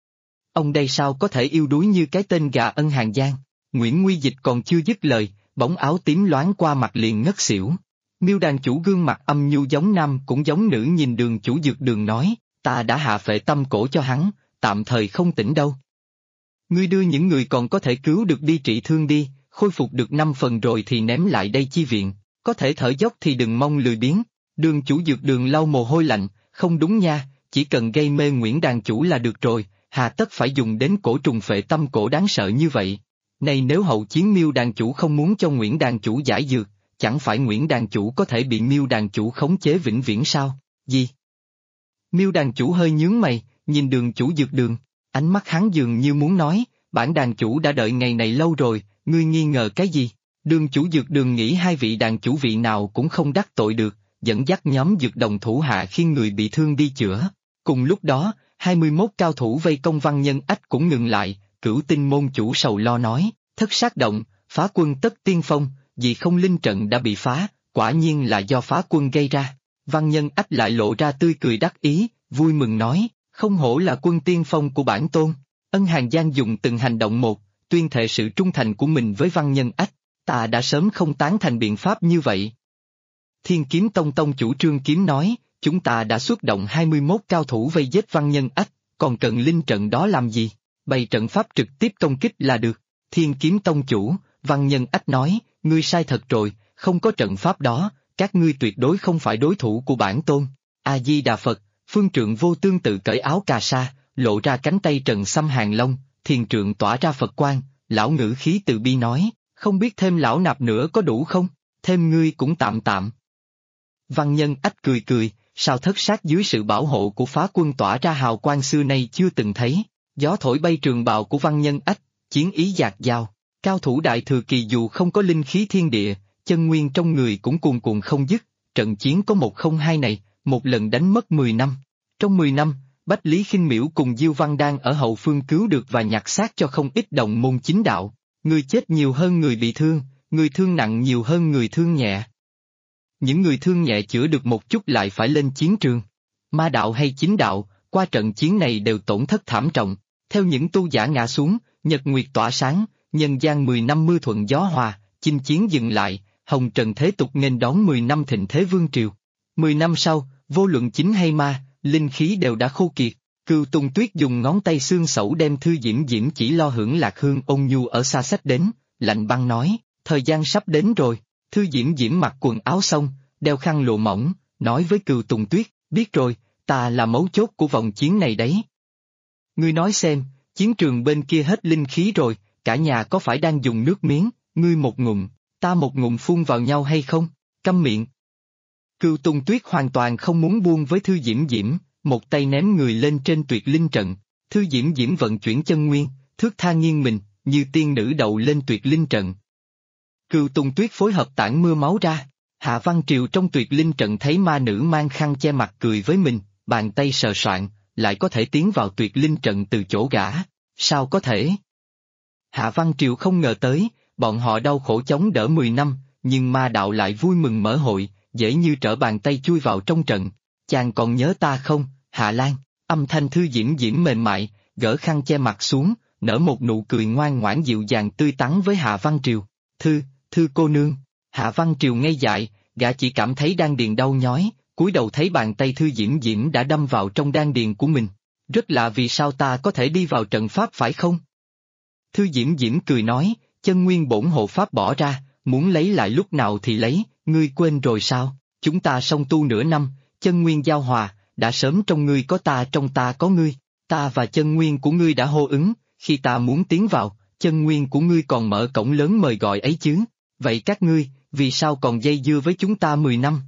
ông đây sao có thể yêu đuối như cái tên gà Ân Hàng Giang. Nguyễn Nguy Dịch còn chưa dứt lời, bóng áo tím loáng qua mặt liền ngất xỉu. Miêu đàn chủ gương mặt âm nhu giống nam cũng giống nữ nhìn Đường chủ Dược Đường nói, ta đã hạ phệ tâm cổ cho hắn, tạm thời không tỉnh đâu. Ngươi đưa những người còn có thể cứu được đi trị thương đi, khôi phục được 5 phần rồi thì ném lại đây chi viện, có thể thở dốc thì đừng mong lười biếng. Đường chủ Dược Đường lau mồ hôi lạnh, không đúng nha, chỉ cần gây mê Nguyễn đàn chủ là được rồi, hà tất phải dùng đến cổ trùng phệ tâm cổ đáng sợ như vậy. Này nếu hậu chiến Miêu đàn chủ không muốn cho Nguyễn đàn chủ giải dược, chẳng phải Nguyễn đàn chủ có thể bị Miêu đàn chủ khống chế vĩnh viễn sao? Gì? Miêu đàn chủ hơi nhướng mày, nhìn Đường chủ Dược Đường, ánh mắt hắn dường như muốn nói, bản đàn chủ đã đợi ngày này lâu rồi, ngươi nghi ngờ cái gì? Đường chủ Dược Đường nghĩ hai vị đàn chủ vị nào cũng không đắc tội được, dẫn dắt nhóm dược đồng thủ hạ khiêng người bị thương đi chữa. Cùng lúc đó, 21 cao thủ vây công Văn Nhân Ách cũng ngừng lại, Cửu Tinh môn chủ sầu lo nói, thất sát động, phá quân tất tiên phong, vì không linh trận đã bị phá, quả nhiên là do phá quân gây ra. Văn Nhân Ách lại lộ ra tươi cười đắc ý, vui mừng nói, không hổ là quân tiên phong của bản tôn. Ân Hàng Giang dùng từng hành động một, tuyên thệ sự trung thành của mình với Văn Nhân Ách, ta đã sớm không tán thành biện pháp như vậy. Thiên Kiếm Tông tông chủ Trương Kiếm nói, chúng ta đã xuất động 21 cao thủ vây giết Văn Nhân Ách, còn cần linh trận đó làm gì? Bày trận pháp trực tiếp công kích là được. Thiên Kiếm Tông chủ, Văn Nhân Ách nói, ngươi sai thật rồi, không có trận pháp đó, các ngươi tuyệt đối không phải đối thủ của bản tôn. A-di-đà Phật, Phương Trượng Vô Tương tự cởi áo cà sa, lộ ra cánh tay trần xăm hàng long, thiền trượng tỏa ra Phật quang, lão ngữ khí từ bi nói, không biết thêm lão nạp nữa có đủ không? Thêm ngươi cũng tạm tạm. Văn Nhân Ách cười cười, sao thất sát dưới sự bảo hộ của phá quân tỏa ra hào quang xưa nay chưa từng thấy, gió thổi bay trường bào của Văn Nhân Ách, chiến ý dạt dào, cao thủ đại thừa kỳ dù không có linh khí thiên địa, chân nguyên trong người cũng cuồn cuộn không dứt, trận chiến có 102 này, một lần đánh mất 10 năm. Trong 10 năm, Bách Lý Khinh Miễu cùng Diêu Văn đang ở hậu phương cứu được và nhặt xác cho không ít đồng môn chính đạo, người chết nhiều hơn người bị thương, người thương nặng nhiều hơn người thương nhẹ. Những người thương nhẹ chữa được một chút lại phải lên chiến trường. Ma đạo hay chính đạo, qua trận chiến này đều tổn thất thảm trọng, theo những tu giả ngã xuống, nhật nguyệt tỏa sáng, nhân gian 10 năm mưa thuận gió hòa, chinh chiến dừng lại, hồng trần thế tục nghênh đón 10 năm thịnh thế vương triều. 10 năm sau, vô luận chính hay ma, linh khí đều đã khô kiệt. Cừu Tùng Tuyết dùng ngón tay xương sẩu đem Thư Diễm Diễm chỉ lo hưởng lạc hương ôn nhu ở xa xách đến, lạnh băng nói, thời gian sắp đến rồi. Thư Diễm Diễm mặc quần áo xong, đeo khăn lụa mỏng, nói với Cừu Tùng Tuyết, biết rồi, ta là mấu chốt của vòng chiến này đấy. Ngươi nói xem, chiến trường bên kia hết linh khí rồi, cả nhà có phải đang dùng nước miếng, ngươi một ngụm, ta một ngụm phun vào nhau hay không? Câm miệng. Cừu Tùng Tuyết hoàn toàn không muốn buông với Thư Diễm Diễm, một tay ném người lên trên tuyệt linh trận. Thư Diễm Diễm vận chuyển chân nguyên, thước tha nghiêng mình, như tiên nữ đậu lên tuyệt linh trận. Cừu Tùng Tuyết phối hợp tản mưa máu ra. Hạ Văn Triều trong tuyệt linh trận thấy ma nữ mang khăn che mặt cười với mình, bàn tay sờ soạng, lại có thể tiến vào tuyệt linh trận từ chỗ gã. Sao có thể? Hạ Văn Triều không ngờ tới, bọn họ đau khổ chống đỡ 10 năm, nhưng ma đạo lại vui mừng mở hội, dễ như trở bàn tay chui vào trong trận. Chàng còn nhớ ta không, Hạ Lan? Âm thanh Thư Diễm Diễm mềm mại, gỡ khăn che mặt xuống, nở một nụ cười ngoan ngoãn dịu dàng tươi tắn với Hạ Văn Triều. Thư cô nương. Hạ Văn Triều ngây dại, gã chỉ cảm thấy đan điền đau nhói, cúi đầu thấy bàn tay Thư Diễm Diễm đã đâm vào trong đan điền của mình. Rất lạ vì sao ta có thể đi vào trận pháp phải không? Thư Diễm Diễm cười nói, chân nguyên bổn hộ pháp bỏ ra, muốn lấy lại lúc nào thì lấy, ngươi quên rồi sao? Chúng ta song tu nửa năm, chân nguyên giao hòa, đã sớm trong ngươi có ta trong ta có ngươi, ta và chân nguyên của ngươi đã hô ứng, khi ta muốn tiến vào, chân nguyên của ngươi còn mở cổng lớn mời gọi ấy chứ, vậy các ngươi, vì sao còn dây dưa với chúng ta 10 năm?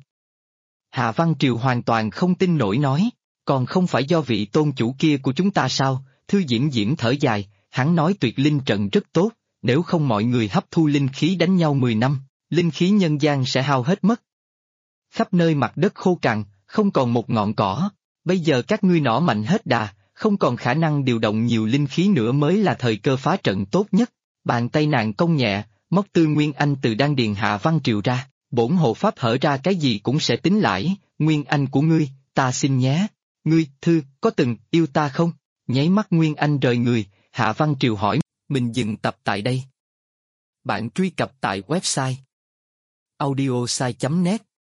Hạ Văn Triều hoàn toàn không tin nổi nói, còn không phải do vị tôn chủ kia của chúng ta sao? Thư Diễm Diễm thở dài, hắn nói tuyệt linh trận rất tốt, nếu không mọi người hấp thu linh khí đánh nhau 10 năm, linh khí nhân gian sẽ hao hết mất. Khắp nơi mặt đất khô cằn, không còn một ngọn cỏ, bây giờ các ngươi nỏ mạnh hết đà, không còn khả năng điều động nhiều linh khí nữa mới là thời cơ phá trận tốt nhất. Bàn tay nàng cong nhẹ, móc Tư Nguyên Anh từ đan điền Hạ Văn Triều ra, bổn hộ pháp hở ra cái gì cũng sẽ tính lãi, Nguyên Anh của ngươi, ta xin nhé. Ngươi, có từng yêu ta không? Nháy mắt Nguyên Anh rời người, Hạ Văn Triều hỏi, mình dừng tập tại đây. Bạn truy cập tại website audiosai.net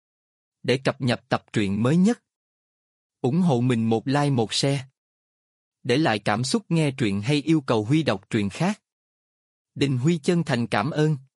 để cập nhật tập truyện mới nhất. Ủng hộ mình một like một share. Để lại cảm xúc nghe truyện hay yêu cầu Huy đọc truyện khác. Đình Huy chân thành cảm ơn.